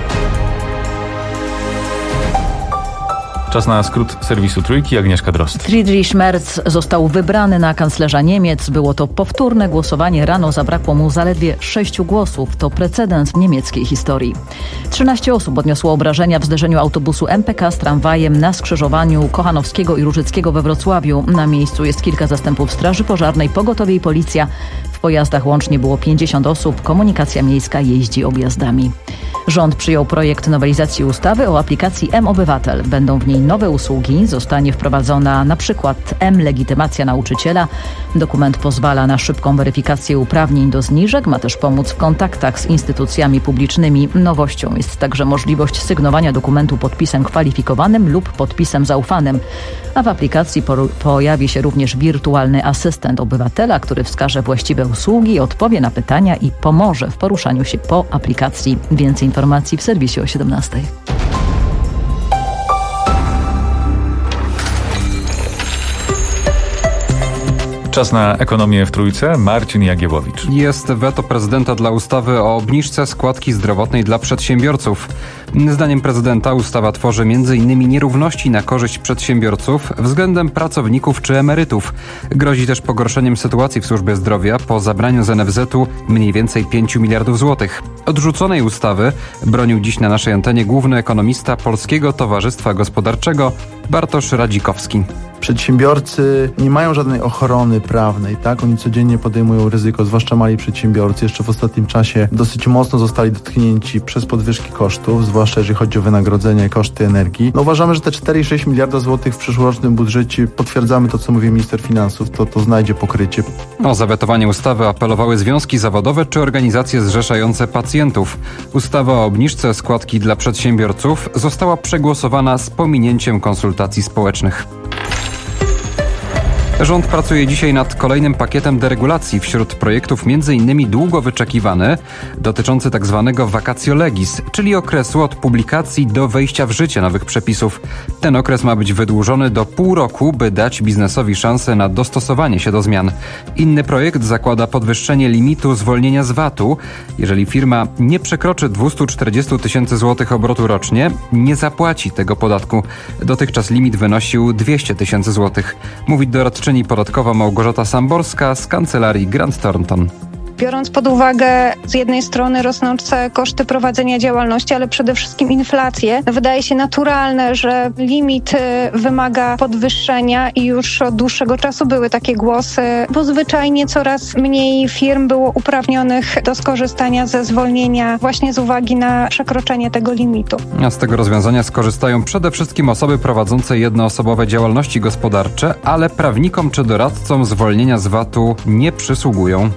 Czas na skrót serwisu Trójki. Agnieszka Drozd. Friedrich Merz został wybrany na kanclerza Niemiec. Było to powtórne głosowanie. Rano zabrakło mu zaledwie sześciu głosów. To precedens w niemieckiej historii. trzynaście osób odniosło obrażenia w zderzeniu autobusu M P K z tramwajem na skrzyżowaniu Kochanowskiego i Różyckiego we Wrocławiu. Na miejscu jest kilka zastępów straży pożarnej, pogotowie i policja. W pojazdach łącznie było pięćdziesiąt osób. Komunikacja miejska jeździ objazdami. Rząd przyjął projekt nowelizacji ustawy o aplikacji M-Obywatel. Będą w niej nowe usługi. Zostanie wprowadzona na przykład M-Legitymacja nauczyciela. Dokument pozwala na szybką weryfikację uprawnień do zniżek. Ma też pomóc w kontaktach z instytucjami publicznymi. Nowością jest także możliwość sygnowania dokumentu podpisem kwalifikowanym lub podpisem zaufanym. A w aplikacji po- pojawi się również wirtualny asystent obywatela, który wskaże właściwe usługi, odpowie na pytania i pomoże w poruszaniu się po aplikacji. Więcej informacji w serwisie o siedemnastej. Czas na ekonomię w Trójce. Marcin Jagiełowicz. Jest weto prezydenta dla ustawy o obniżce składki zdrowotnej dla przedsiębiorców. Zdaniem prezydenta ustawa tworzy między innymi nierówności na korzyść przedsiębiorców względem pracowników czy emerytów. Grozi też pogorszeniem sytuacji w służbie zdrowia po zabraniu z N F Z-u mniej więcej pięciu miliardów złotych. Odrzuconej ustawy bronił dziś na naszej antenie główny ekonomista Polskiego Towarzystwa Gospodarczego Bartosz Radzikowski. Przedsiębiorcy nie mają żadnej ochrony prawnej, tak? Oni codziennie podejmują ryzyko, zwłaszcza mali przedsiębiorcy. Jeszcze w ostatnim czasie dosyć mocno zostali dotknięci przez podwyżki kosztów, zwłaszcza jeżeli chodzi o wynagrodzenia i koszty energii. No uważamy, że te cztery i sześć miliarda złotych w przyszłorocznym budżecie, potwierdzamy to, co mówi minister finansów, to, to znajdzie pokrycie. O zawetowanie ustawy apelowały związki zawodowe czy organizacje zrzeszające pacjentów. Ustawa o obniżce składki dla przedsiębiorców została przegłosowana z pominięciem konsultacji społecznych. Rząd pracuje dzisiaj nad kolejnym pakietem deregulacji. Wśród projektów m.in. długo wyczekiwany, dotyczący tzw. vacatio legis, czyli okresu od publikacji do wejścia w życie nowych przepisów. Ten okres ma być wydłużony do pół roku, by dać biznesowi szansę na dostosowanie się do zmian. Inny projekt zakłada podwyższenie limitu zwolnienia z V A T-u. Jeżeli firma nie przekroczy dwieście czterdzieści tysięcy złotych obrotu rocznie, nie zapłaci tego podatku. Dotychczas limit wynosił dwieście tysięcy złotych. Mówi doradczyni podatkowa Małgorzata Samborska z kancelarii Grant Thornton. Biorąc pod uwagę z jednej strony rosnące koszty prowadzenia działalności, ale przede wszystkim inflację, wydaje się naturalne, że limit wymaga podwyższenia i już od dłuższego czasu były takie głosy, bo zwyczajnie coraz mniej firm było uprawnionych do skorzystania ze zwolnienia właśnie z uwagi na przekroczenie tego limitu. A z tego rozwiązania skorzystają przede wszystkim osoby prowadzące jednoosobowe działalności gospodarcze, ale prawnikom czy doradcom zwolnienia z V A T-u nie przysługują.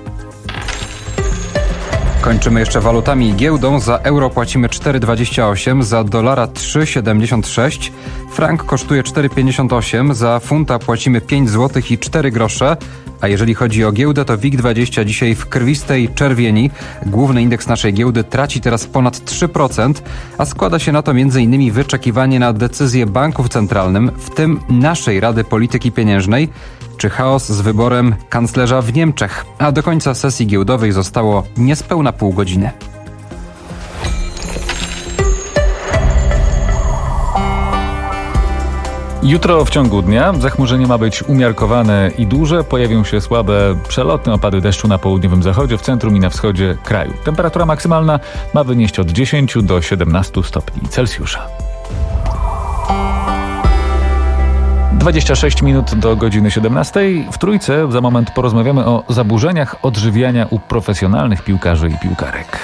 Kończymy jeszcze walutami i giełdą. Za euro płacimy cztery dwadzieścia osiem, za dolara trzy siedemdziesiąt sześć, frank kosztuje cztery pięćdziesiąt osiem, za funta płacimy pięć złotych i cztery grosze, a jeżeli chodzi o giełdę, to WIG dwadzieścia dzisiaj w krwistej czerwieni. Główny indeks naszej giełdy traci teraz ponad trzy procent, a składa się na to m.in. wyczekiwanie na decyzję banków centralnym, w tym naszej Rady Polityki Pieniężnej, czy chaos z wyborem kanclerza w Niemczech. A do końca sesji giełdowej zostało niespełna pół godziny. Jutro w ciągu dnia zachmurzenie ma być umiarkowane i duże. Pojawią się słabe, przelotne opady deszczu na południowym zachodzie, w centrum i na wschodzie kraju. Temperatura maksymalna ma wynieść od dziesięciu do siedemnastu stopni Celsjusza. dwadzieścia sześć minut do godziny siedemnastej. W Trójce za moment porozmawiamy o zaburzeniach odżywiania u profesjonalnych piłkarzy i piłkarek.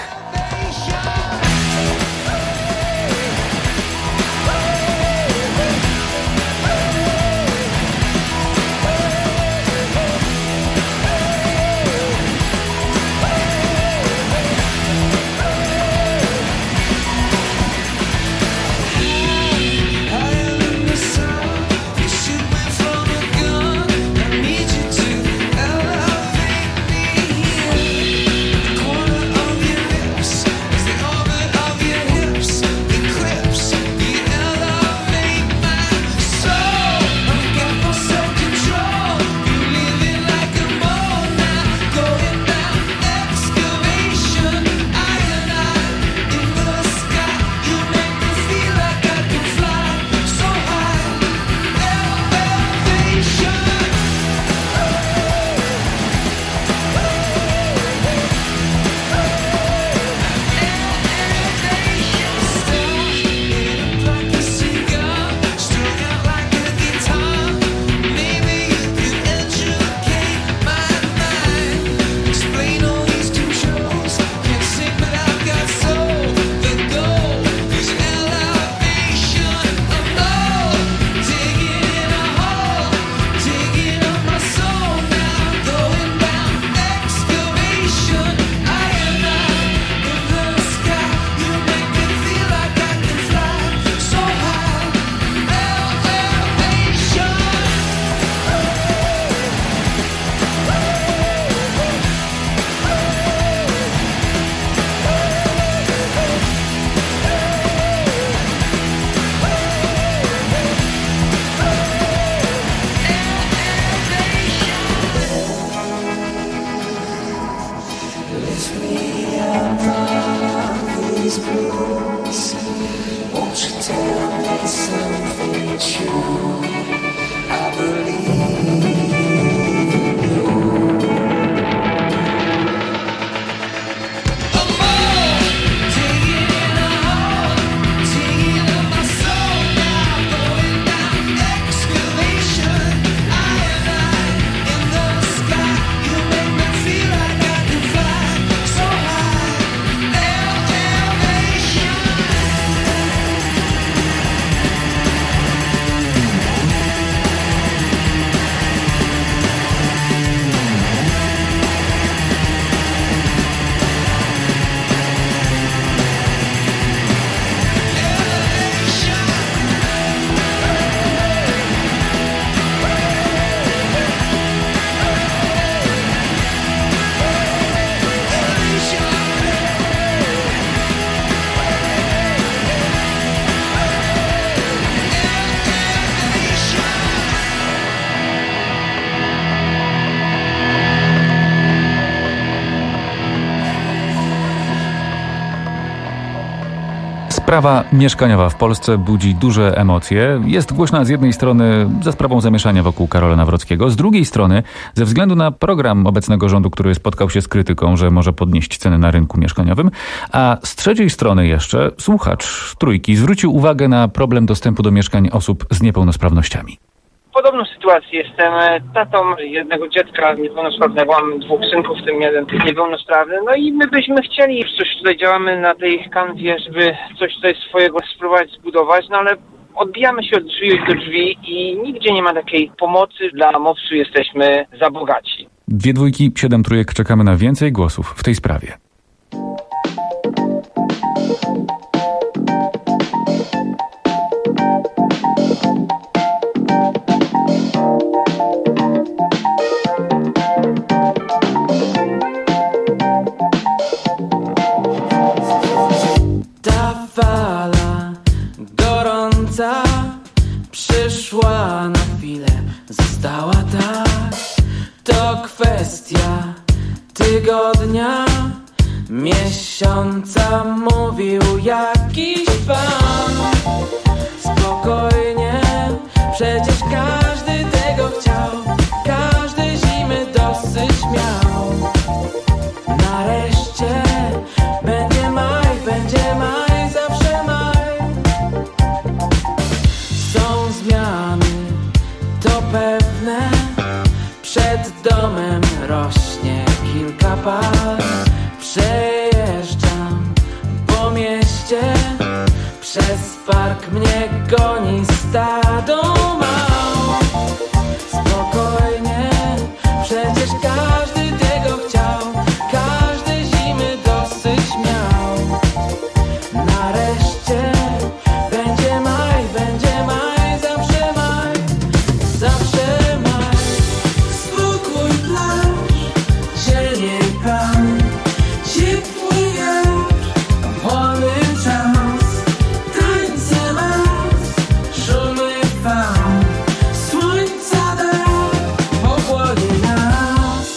Sprawa mieszkaniowa w Polsce budzi duże emocje. Jest głośna z jednej strony za sprawą zamieszania wokół Karola Nawrockiego, z drugiej strony ze względu na program obecnego rządu, który spotkał się z krytyką, że może podnieść ceny na rynku mieszkaniowym, a z trzeciej strony jeszcze słuchacz Trójki zwrócił uwagę na problem dostępu do mieszkań osób z niepełnosprawnościami. Podobną sytuację. Jestem tatą jednego dziecka niepełnosprawnego, mam dwóch synków, w tym jeden niepełnosprawny. No i my byśmy chcieli, coś tutaj działamy na tej kanwie, żeby coś tutaj swojego spróbować zbudować, no ale odbijamy się od drzwi do drzwi i nigdzie nie ma takiej pomocy. Dla mowsu jesteśmy za bogaci. Dwie dwójki, siedem trójek, czekamy na więcej głosów w tej sprawie. Przyszła na chwilę, została tak. To kwestia tygodnia, miesiąca, mówił jakiś pan. Spokojnie, przecież zapach. Przejeżdżam po mieście, przez park mnie goni stado mał. Spokojnie, przecież każdy tego chciał, każdy zimy dosyć miał. Nareszcie będzie maj, będzie maj, zawsze maj, zawsze maj. Spokój, plaż, zieleń, pan, ciepły wiatr, wolny czas, tańce mas, szumy fal, słońca dar pochłonie nas.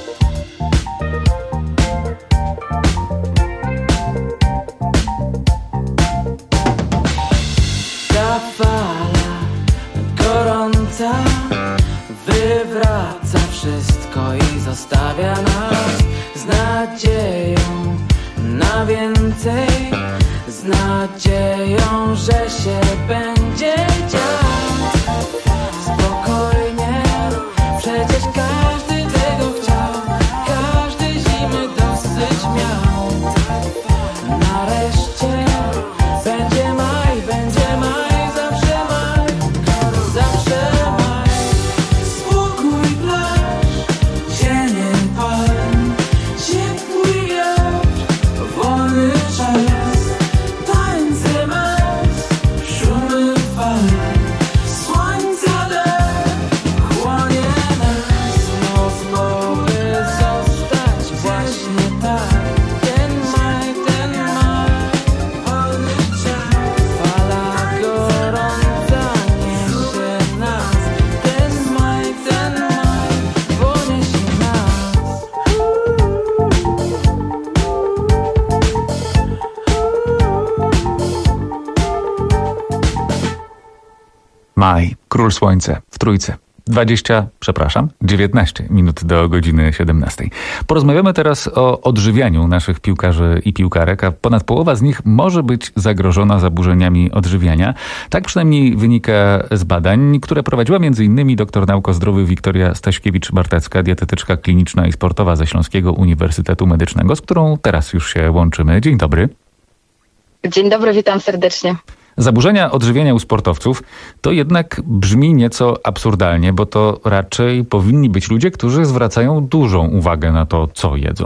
Ta fala gorąca wywraca wszystko i zostawia nas z nadzieją na więcej, z nadzieją, że się będzie dziać. Spokojnie, przecież każdy tego chciał, każdy zimy dosyć miał. Nareszcie będzie maj, będzie maj, zawsze maj, zawsze maj. Spokój, plaż, zieleń, palm, ciepły wiatr, wolny czas, tańce mas, szumy fal, słońca dar chłonie nas. Noc mogę zostać właśnie tak. Ten maj, ten maj, wolny czas, fala gorąca niesie nas. Ten maj, ten maj, poniesie nas. Maj, Król Słońce w Trójce. dwadzieścia, przepraszam, dziewiętnaście minut do godziny siedemnastej. Porozmawiamy teraz o odżywianiu naszych piłkarzy i piłkarek, a ponad połowa z nich może być zagrożona zaburzeniami odżywiania. Tak przynajmniej wynika z badań, które prowadziła m.in. doktor nauk zdrowych Wiktoria Staśkiewicz-Bartecka, dietetyczka kliniczna i sportowa ze Śląskiego Uniwersytetu Medycznego, z którą teraz już się łączymy. Dzień dobry. Dzień dobry, witam serdecznie. Zaburzenia odżywiania u sportowców to jednak brzmi nieco absurdalnie, bo to raczej powinni być ludzie, którzy zwracają dużą uwagę na to, co jedzą.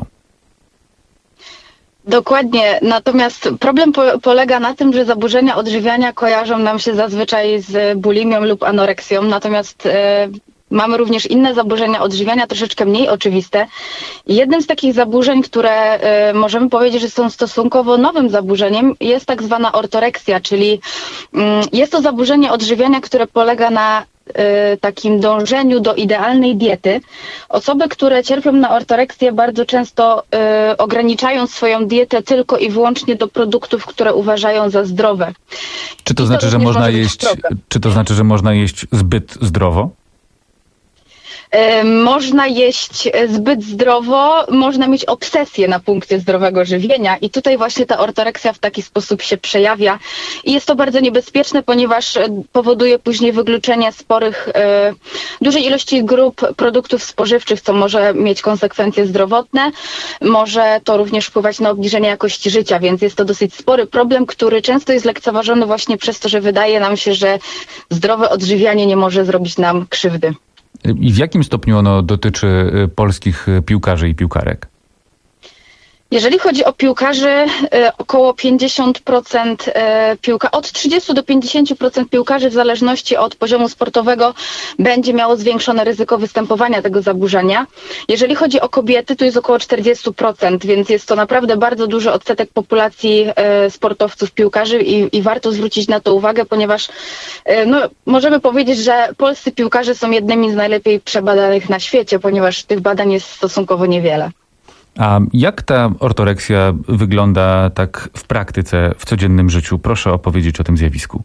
Dokładnie, natomiast problem po- polega na tym, że zaburzenia odżywiania kojarzą nam się zazwyczaj z bulimią lub anoreksją, natomiast e, mamy również inne zaburzenia odżywiania, troszeczkę mniej oczywiste. I jednym z takich zaburzeń, które e, możemy powiedzieć, że są stosunkowo nowym zaburzeniem, jest tak zwana ortoreksja, czyli mm, jest to zaburzenie odżywiania, które polega na e, takim dążeniu do idealnej diety. Osoby, które cierpią na ortoreksję, bardzo często e, ograniczają swoją dietę tylko i wyłącznie do produktów, które uważają za zdrowe. Czy to I znaczy, że również można może być jeść, problem. czy to znaczy, że można jeść zbyt zdrowo? E, Można jeść zbyt zdrowo, można mieć obsesję na punkcie zdrowego żywienia i tutaj właśnie ta ortoreksja w taki sposób się przejawia i jest to bardzo niebezpieczne, ponieważ e, powoduje później wykluczenie sporych, e, dużej ilości grup produktów spożywczych, co może mieć konsekwencje zdrowotne, może to również wpływać na obniżenie jakości życia, więc jest to dosyć spory problem, który często jest lekceważony właśnie przez to, że wydaje nam się, że zdrowe odżywianie nie może zrobić nam krzywdy. I w jakim stopniu ono dotyczy y, polskich y, piłkarzy i piłkarek? Jeżeli chodzi o piłkarzy, e, około pięćdziesiąt procent e, piłka, od trzydziestu do pięćdziesięciu procent piłkarzy w zależności od poziomu sportowego będzie miało zwiększone ryzyko występowania tego zaburzenia. Jeżeli chodzi o kobiety, to jest około czterdzieści procent, więc jest to naprawdę bardzo duży odsetek populacji e, sportowców, piłkarzy i, i warto zwrócić na to uwagę, ponieważ e, no, możemy powiedzieć, że polscy piłkarze są jednymi z najlepiej przebadanych na świecie, ponieważ tych badań jest stosunkowo niewiele. A jak ta ortoreksja wygląda tak w praktyce, w codziennym życiu? Proszę opowiedzieć o tym zjawisku.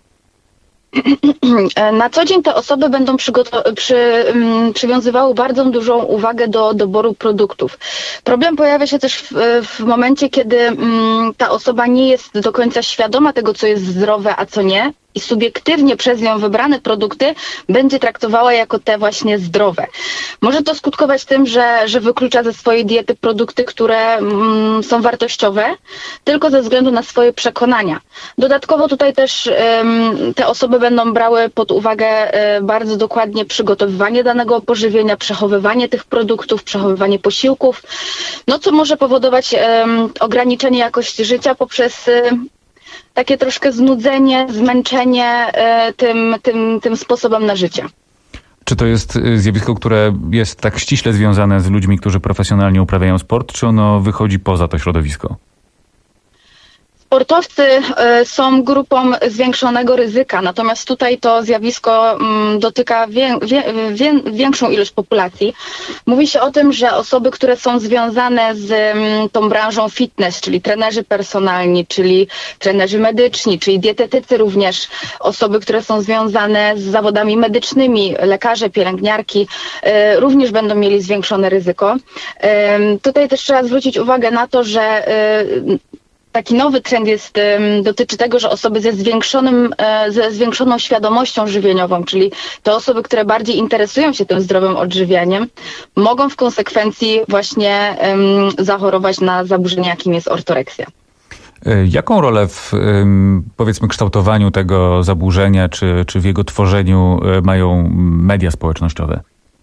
Na co dzień te osoby będą przygoto- przy, um, przywiązywały bardzo dużą uwagę do doboru produktów. Problem pojawia się też w, w momencie, kiedy um, ta osoba nie jest do końca świadoma tego, co jest zdrowe, a co nie. i subiektywnie przez nią wybrane produkty będzie traktowała jako te właśnie zdrowe. Może to skutkować tym, że, że wyklucza ze swojej diety produkty, które mm, są wartościowe, tylko ze względu na swoje przekonania. Dodatkowo tutaj też ym, te osoby będą brały pod uwagę y, bardzo dokładnie przygotowywanie danego pożywienia, przechowywanie tych produktów, przechowywanie posiłków, no co może powodować ym, ograniczenie jakości życia poprzez y, takie troszkę znudzenie, zmęczenie y, tym, tym, tym sposobem na życie. Czy to jest zjawisko, które jest tak ściśle związane z ludźmi, którzy profesjonalnie uprawiają sport, czy ono wychodzi poza to środowisko? Sportowcy są grupą zwiększonego ryzyka, natomiast tutaj to zjawisko dotyka wie, wie, wie, większą ilość populacji. Mówi się o tym, że osoby, które są związane z tą branżą fitness, czyli trenerzy personalni, czyli trenerzy medyczni, czyli dietetycy również, osoby, które są związane z zawodami medycznymi, lekarze, pielęgniarki, również będą mieli zwiększone ryzyko. Tutaj też trzeba zwrócić uwagę na to, że taki nowy trend jest, dotyczy tego, że osoby ze zwiększonym, ze zwiększoną świadomością żywieniową, czyli te osoby, które bardziej interesują się tym zdrowym odżywianiem, mogą w konsekwencji właśnie um, zachorować na zaburzenie, jakim jest ortoreksja. Jaką rolę w, powiedzmy, kształtowaniu tego zaburzenia, czy, czy w jego tworzeniu mają media społecznościowe?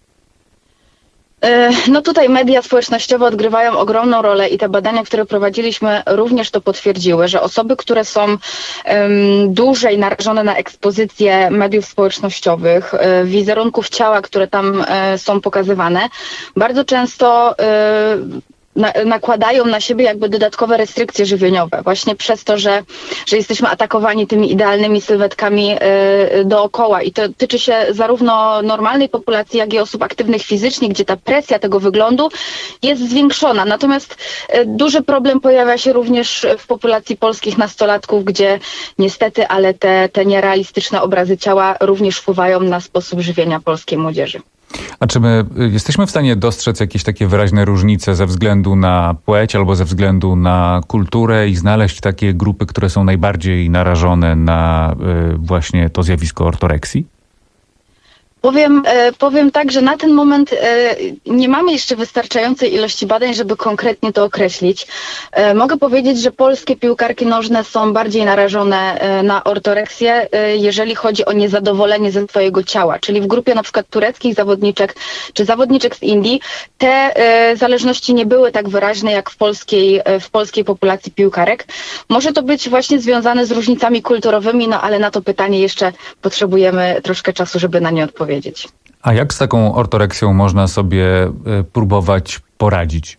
No tutaj media społecznościowe odgrywają ogromną rolę i te badania, które prowadziliśmy, również to potwierdziły, że osoby, które są um, dłużej narażone na ekspozycję mediów społecznościowych, y, wizerunków ciała, które tam y, są pokazywane, bardzo często y, Na, nakładają na siebie jakby dodatkowe restrykcje żywieniowe, właśnie przez to, że, że jesteśmy atakowani tymi idealnymi sylwetkami y, dookoła i to tyczy się zarówno normalnej populacji, jak i osób aktywnych fizycznie, gdzie ta presja tego wyglądu jest zwiększona. Natomiast y, duży problem pojawia się również w populacji polskich nastolatków, gdzie niestety, ale te, te nierealistyczne obrazy ciała również wpływają na sposób żywienia polskiej młodzieży. A czy my jesteśmy w stanie dostrzec jakieś takie wyraźne różnice ze względu na płeć albo ze względu na kulturę i znaleźć takie grupy, które są najbardziej narażone na y, właśnie to zjawisko ortoreksji? Powiem, powiem tak, że na ten moment nie mamy jeszcze wystarczającej ilości badań, żeby konkretnie to określić. Mogę powiedzieć, że polskie piłkarki nożne są bardziej narażone na ortoreksję, jeżeli chodzi o niezadowolenie ze swojego ciała. Czyli w grupie na przykład tureckich zawodniczek czy zawodniczek z Indii te zależności nie były tak wyraźne jak w polskiej, w polskiej populacji piłkarek. Może to być właśnie związane z różnicami kulturowymi, no ale na to pytanie jeszcze potrzebujemy troszkę czasu, żeby na nie odpowiedzieć. A jak z taką ortoreksją można sobie próbować poradzić?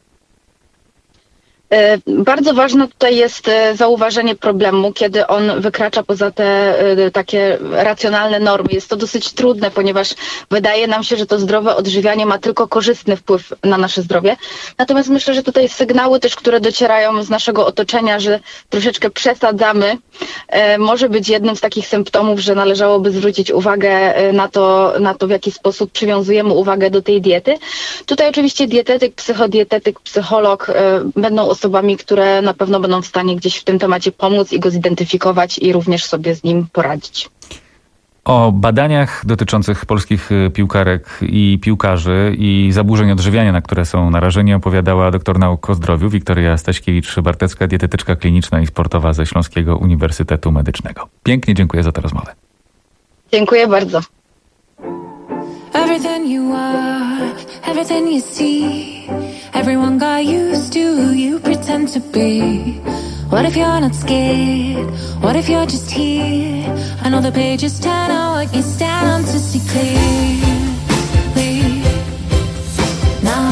Bardzo ważne tutaj jest zauważenie problemu, kiedy on wykracza poza te takie racjonalne normy. Jest to dosyć trudne, ponieważ wydaje nam się, że to zdrowe odżywianie ma tylko korzystny wpływ na nasze zdrowie. Natomiast myślę, że tutaj sygnały też, które docierają z naszego otoczenia, że troszeczkę przesadzamy, może być jednym z takich symptomów, że należałoby zwrócić uwagę na to, na to, w jaki sposób przywiązujemy uwagę do tej diety. Tutaj oczywiście dietetyk, psychodietetyk, psycholog będą osobami, które na pewno będą w stanie gdzieś w tym temacie pomóc i go zidentyfikować i również sobie z nim poradzić. O badaniach dotyczących polskich piłkarek i piłkarzy i zaburzeń odżywiania, na które są narażeni, opowiadała doktor nauk o zdrowiu Wiktoria Staśkiewicz-Bartecka, dietetyczka kliniczna i sportowa ze Śląskiego Uniwersytetu Medycznego. Pięknie dziękuję za tę rozmowę. Dziękuję bardzo. Everything you are, everything you see, everyone got used to you pretend to be. What if you're not scared? What if you're just here? I know the pages turn out what you stand on to see clearly now.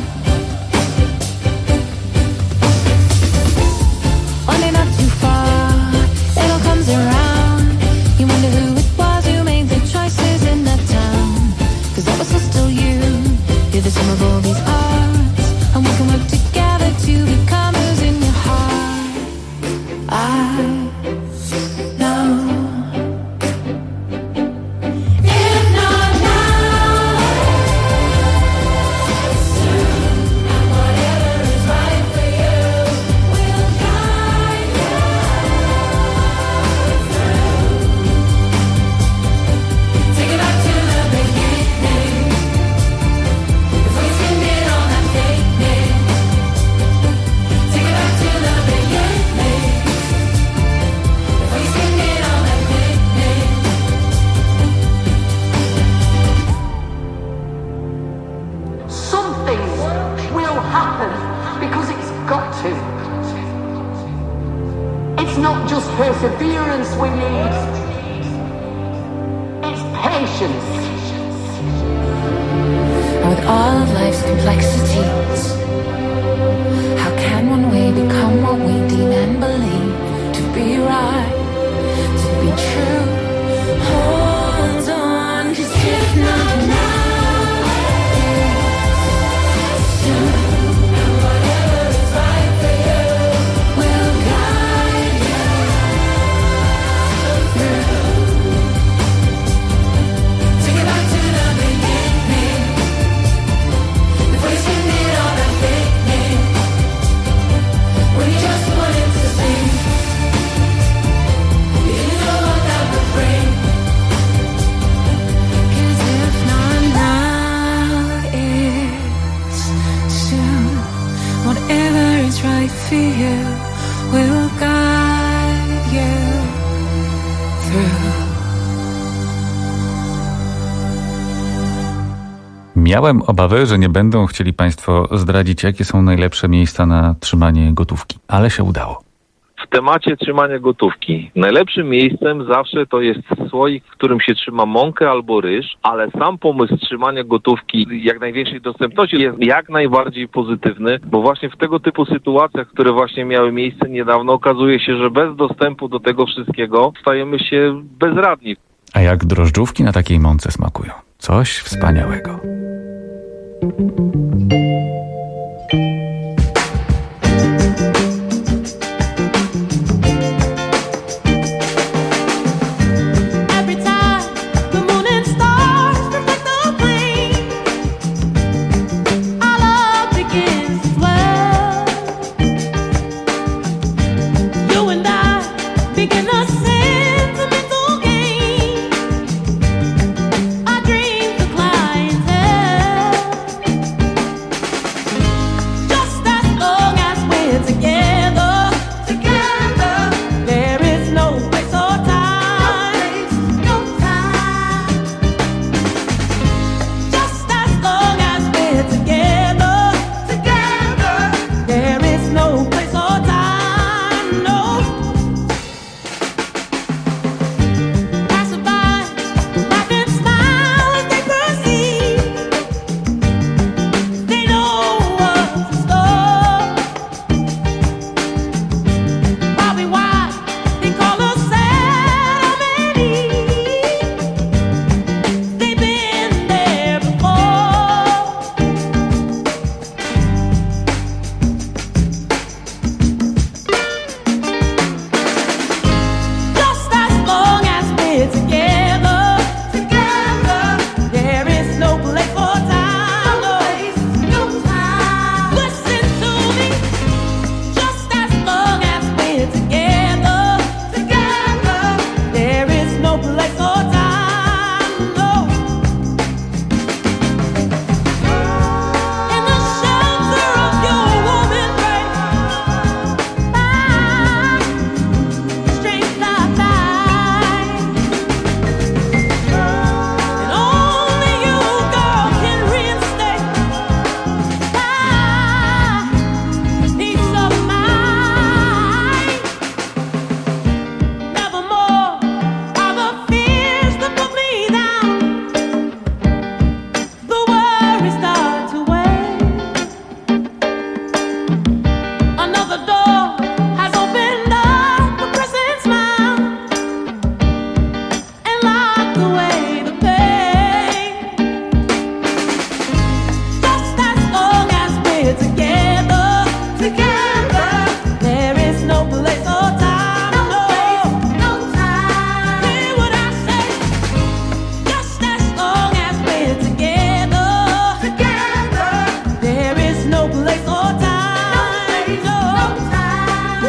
One day not too far, it all comes around. You wonder who it was who made the choices in that town. Cause that was still you. You're the sum of all these arts, and we can work together to become who's in your heart. I know. If not now, perseverance we need is patience. With all of life's complexities, how can one way become what we deem and believe to be right, to be true? Hold on, 'cause if not now, soon, and whatever is right for you will guide you through. Take it back to the beginning, before you spend it all that thinking, when you just wanted to sing, you didn't know what that would bring. 'Cause if not now, it's soon. Whatever is right for you will guide you through. Miałem obawę, że nie będą chcieli Państwo zdradzić, jakie są najlepsze miejsca na trzymanie gotówki, ale się udało. W temacie trzymania gotówki najlepszym miejscem zawsze to jest słoik, w którym się trzyma mąkę albo ryż, ale sam pomysł trzymania gotówki jak największej dostępności jest jak najbardziej pozytywny, bo właśnie w tego typu sytuacjach, które właśnie miały miejsce niedawno, okazuje się, że bez dostępu do tego wszystkiego stajemy się bezradni. A jak drożdżówki na takiej mące smakują? Coś wspaniałego. Every time the moon and stars reflect the flame, our love begins to swell. You and I begin a sentimental game. Our dreams are clientele. Just as long as we're together, together, there is no place or time, no time. Just as long as we're together, together, there is no place or time, no. Passerby, laugh and smile as they proceed. They know what's in store. Probably why they call us Sam and Eve. They've been there before. Just as long as we're together, together, there is no place or time, no time. Listen to me. Just as long as we're together, together, there is no place or time, no. In the shelter of your warm embrace, strength like mine, and only you, girl, can reinstate my peace of mind. Nevermore are the fears that put me down. The worries start to weigh. Another door has opened up, a crescent smile, and locked away the pain. Just as long as we're together, together, there is no place or time, no place, no time. Hear what I say. Just as long as we're together, together, there is no place or time, no time.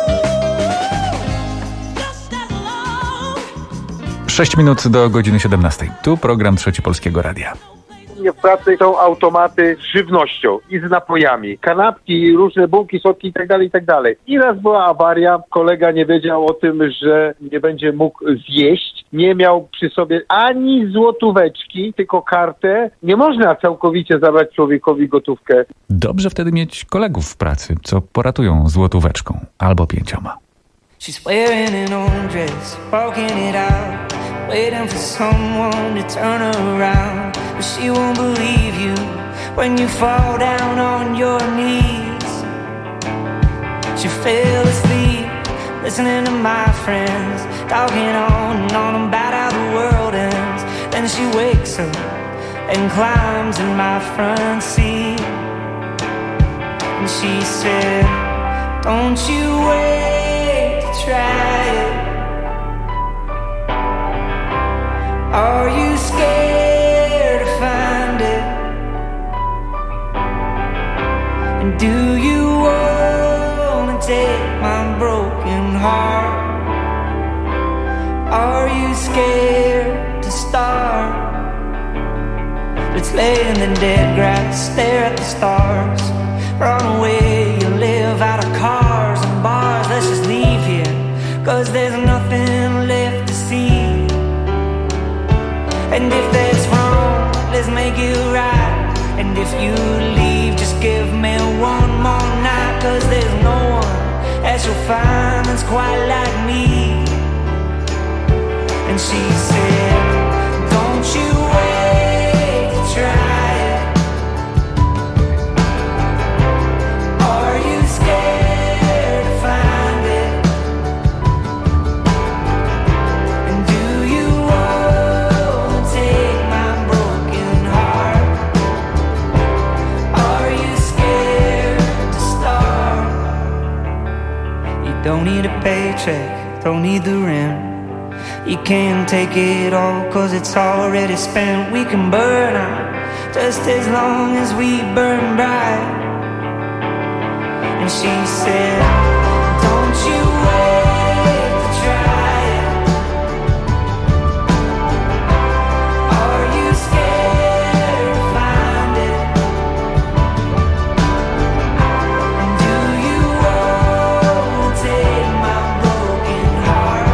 Just as long. sześć minut do godziny siedemnastej. Tu program Trzeci Polskiego Radia. mnie w pracy są automaty z żywnością i z napojami. Kanapki, różne bułki, słodkie i tak dalej, i tak dalej. I raz była awaria, kolega nie wiedział o tym, że nie będzie mógł zjeść. Nie miał przy sobie ani złotóweczki, tylko kartę. Nie można całkowicie zabrać człowiekowi gotówkę. Dobrze wtedy mieć kolegów w pracy, co poratują złotóweczką albo pięcioma. She's wearing an old dress, walking it out, waiting for someone to turn her around. But she won't believe you when you fall down on your knees. She fell asleep, listening to my friends, talking on and on about how the world ends. Then she wakes up and climbs in my front seat. And she said, don't you wait to try it. Are you scared to find it? And do you wanna take my broken heart? Are you scared to start? Let's lay in the dead grass, stare at the stars. Run away, you live out of cars and bars. Let's just leave here, cause there's nothing left to see. And if that's wrong, let's make it right. And if you leave, just give me one more night. Cause there's no one that you'll find that's quite like me. And she said, don't you wait to try it. Are you scared to find it? And do you want to take my broken heart? Are you scared to start? You don't need a paycheck, don't need the rent. You can't take it all cause it's already spent. We can burn out just as long as we burn bright. And she said, don't you wait to try it. Are you scared to find it? And do you want to take my broken heart?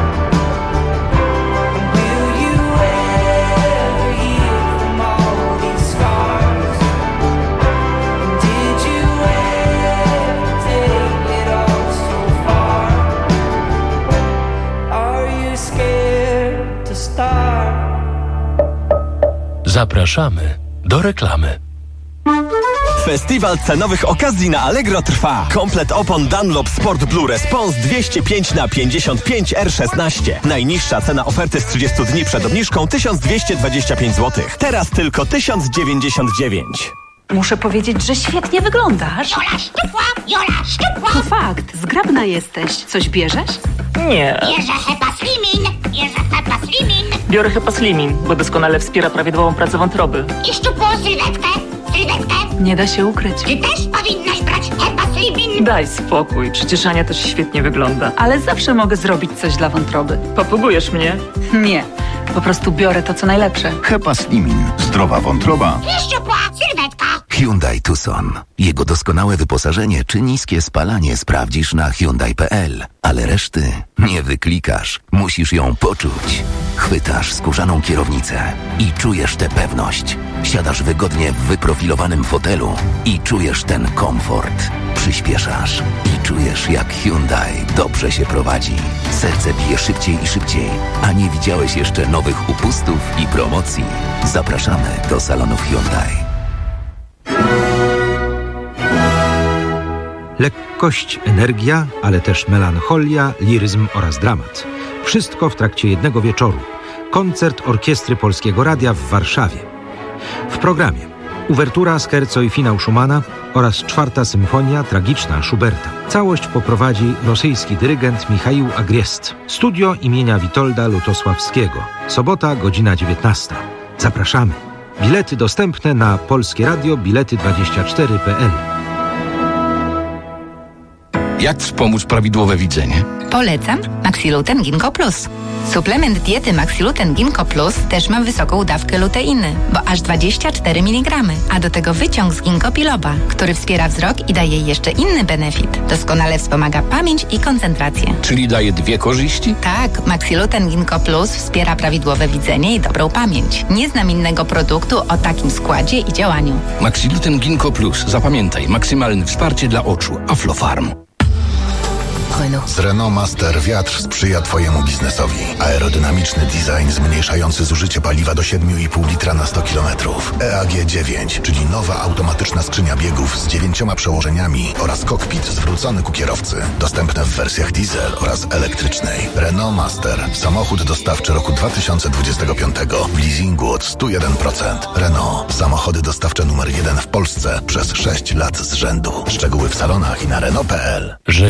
Zapraszamy do reklamy. Festiwal cenowych okazji na Allegro trwa. Komplet opon Dunlop Sport Blue Response dwieście pięć na pięćdziesiąt pięć R szesnaście. Najniższa cena oferty z trzydziestu dni przed obniżką tysiąc dwieście dwadzieścia pięć złotych. Teraz tylko tysiąc dziewięćdziesiąt dziewięć. Muszę powiedzieć, że świetnie wyglądasz. Jola szczupła, Jola szczupła. To fakt, zgrabna jesteś. Coś bierzesz? Nie. Bierze Hepa Slimin, bierze Hepa Slimin. Biorę Hepa Slimin, bo doskonale wspiera prawidłową pracę wątroby. I szczupłą sylwetkę, sylwetkę. Nie da się ukryć. Ty też powinnaś brać Hepa Slimin. Daj spokój, przecież Ania też świetnie wygląda. Ale zawsze mogę zrobić coś dla wątroby. Papugujesz mnie? Nie, po prostu biorę to, co najlepsze. Hepa Slimin. Zdrowa wątroba. I szczupła sylwetka. Hyundai Tucson. Jego doskonałe wyposażenie czy niskie spalanie sprawdzisz na hyundai kropka p l. Ale reszty nie wyklikasz. Musisz ją poczuć. Chwytasz skórzaną kierownicę i czujesz tę pewność. Siadasz wygodnie w wyprofilowanym fotelu i czujesz ten komfort. Przyspieszasz i czujesz, jak Hyundai dobrze się prowadzi. Serce bije szybciej i szybciej, a nie widziałeś jeszcze nowych upustów i promocji. Zapraszamy do salonów Hyundai. Lekkość, energia, ale też melancholia, liryzm oraz dramat. Wszystko w trakcie jednego wieczoru. Koncert Orkiestry Polskiego Radia w Warszawie. W programie uwertura, scherzo i finał Schumana oraz czwarta symfonia tragiczna Schuberta. Całość poprowadzi rosyjski dyrygent Michaił Agriest. Studio imienia Witolda Lutosławskiego. Sobota, godzina dziewiętnasta. Zapraszamy. Bilety dostępne na Polskie Radio Bilety dwadzieścia cztery kropka p l. Jak wspomóc prawidłowe widzenie? Polecam Maxiluten Ginkgo Plus. Suplement diety Maxiluten Ginkgo Plus też ma wysoką dawkę luteiny, bo aż dwadzieścia cztery miligramy, a do tego wyciąg z ginkgo biloba, który wspiera wzrok i daje jeszcze inny benefit. Doskonale wspomaga pamięć i koncentrację. Czyli daje dwie korzyści? Tak, Maxiluten Ginkgo Plus wspiera prawidłowe widzenie i dobrą pamięć. Nie znam innego produktu o takim składzie i działaniu. Maxiluten Ginkgo Plus. Zapamiętaj, maksymalne wsparcie dla oczu. Aflofarm. Renault. Z Renault Master wiatr sprzyja Twojemu biznesowi. Aerodynamiczny design zmniejszający zużycie paliwa do siedem i pół litra na sto kilometrów. E A G dziewięć, czyli nowa automatyczna skrzynia biegów z dziewięcioma przełożeniami oraz kokpit zwrócony ku kierowcy. Dostępne w wersjach diesel oraz elektrycznej. Renault Master. Samochód dostawczy roku dwa tysiące dwudziestego piątego w leasingu od sto jeden procent. Renault. Samochody dostawcze numer jeden w Polsce przez sześć lat z rzędu. Szczegóły w salonach i na Renault kropka p l.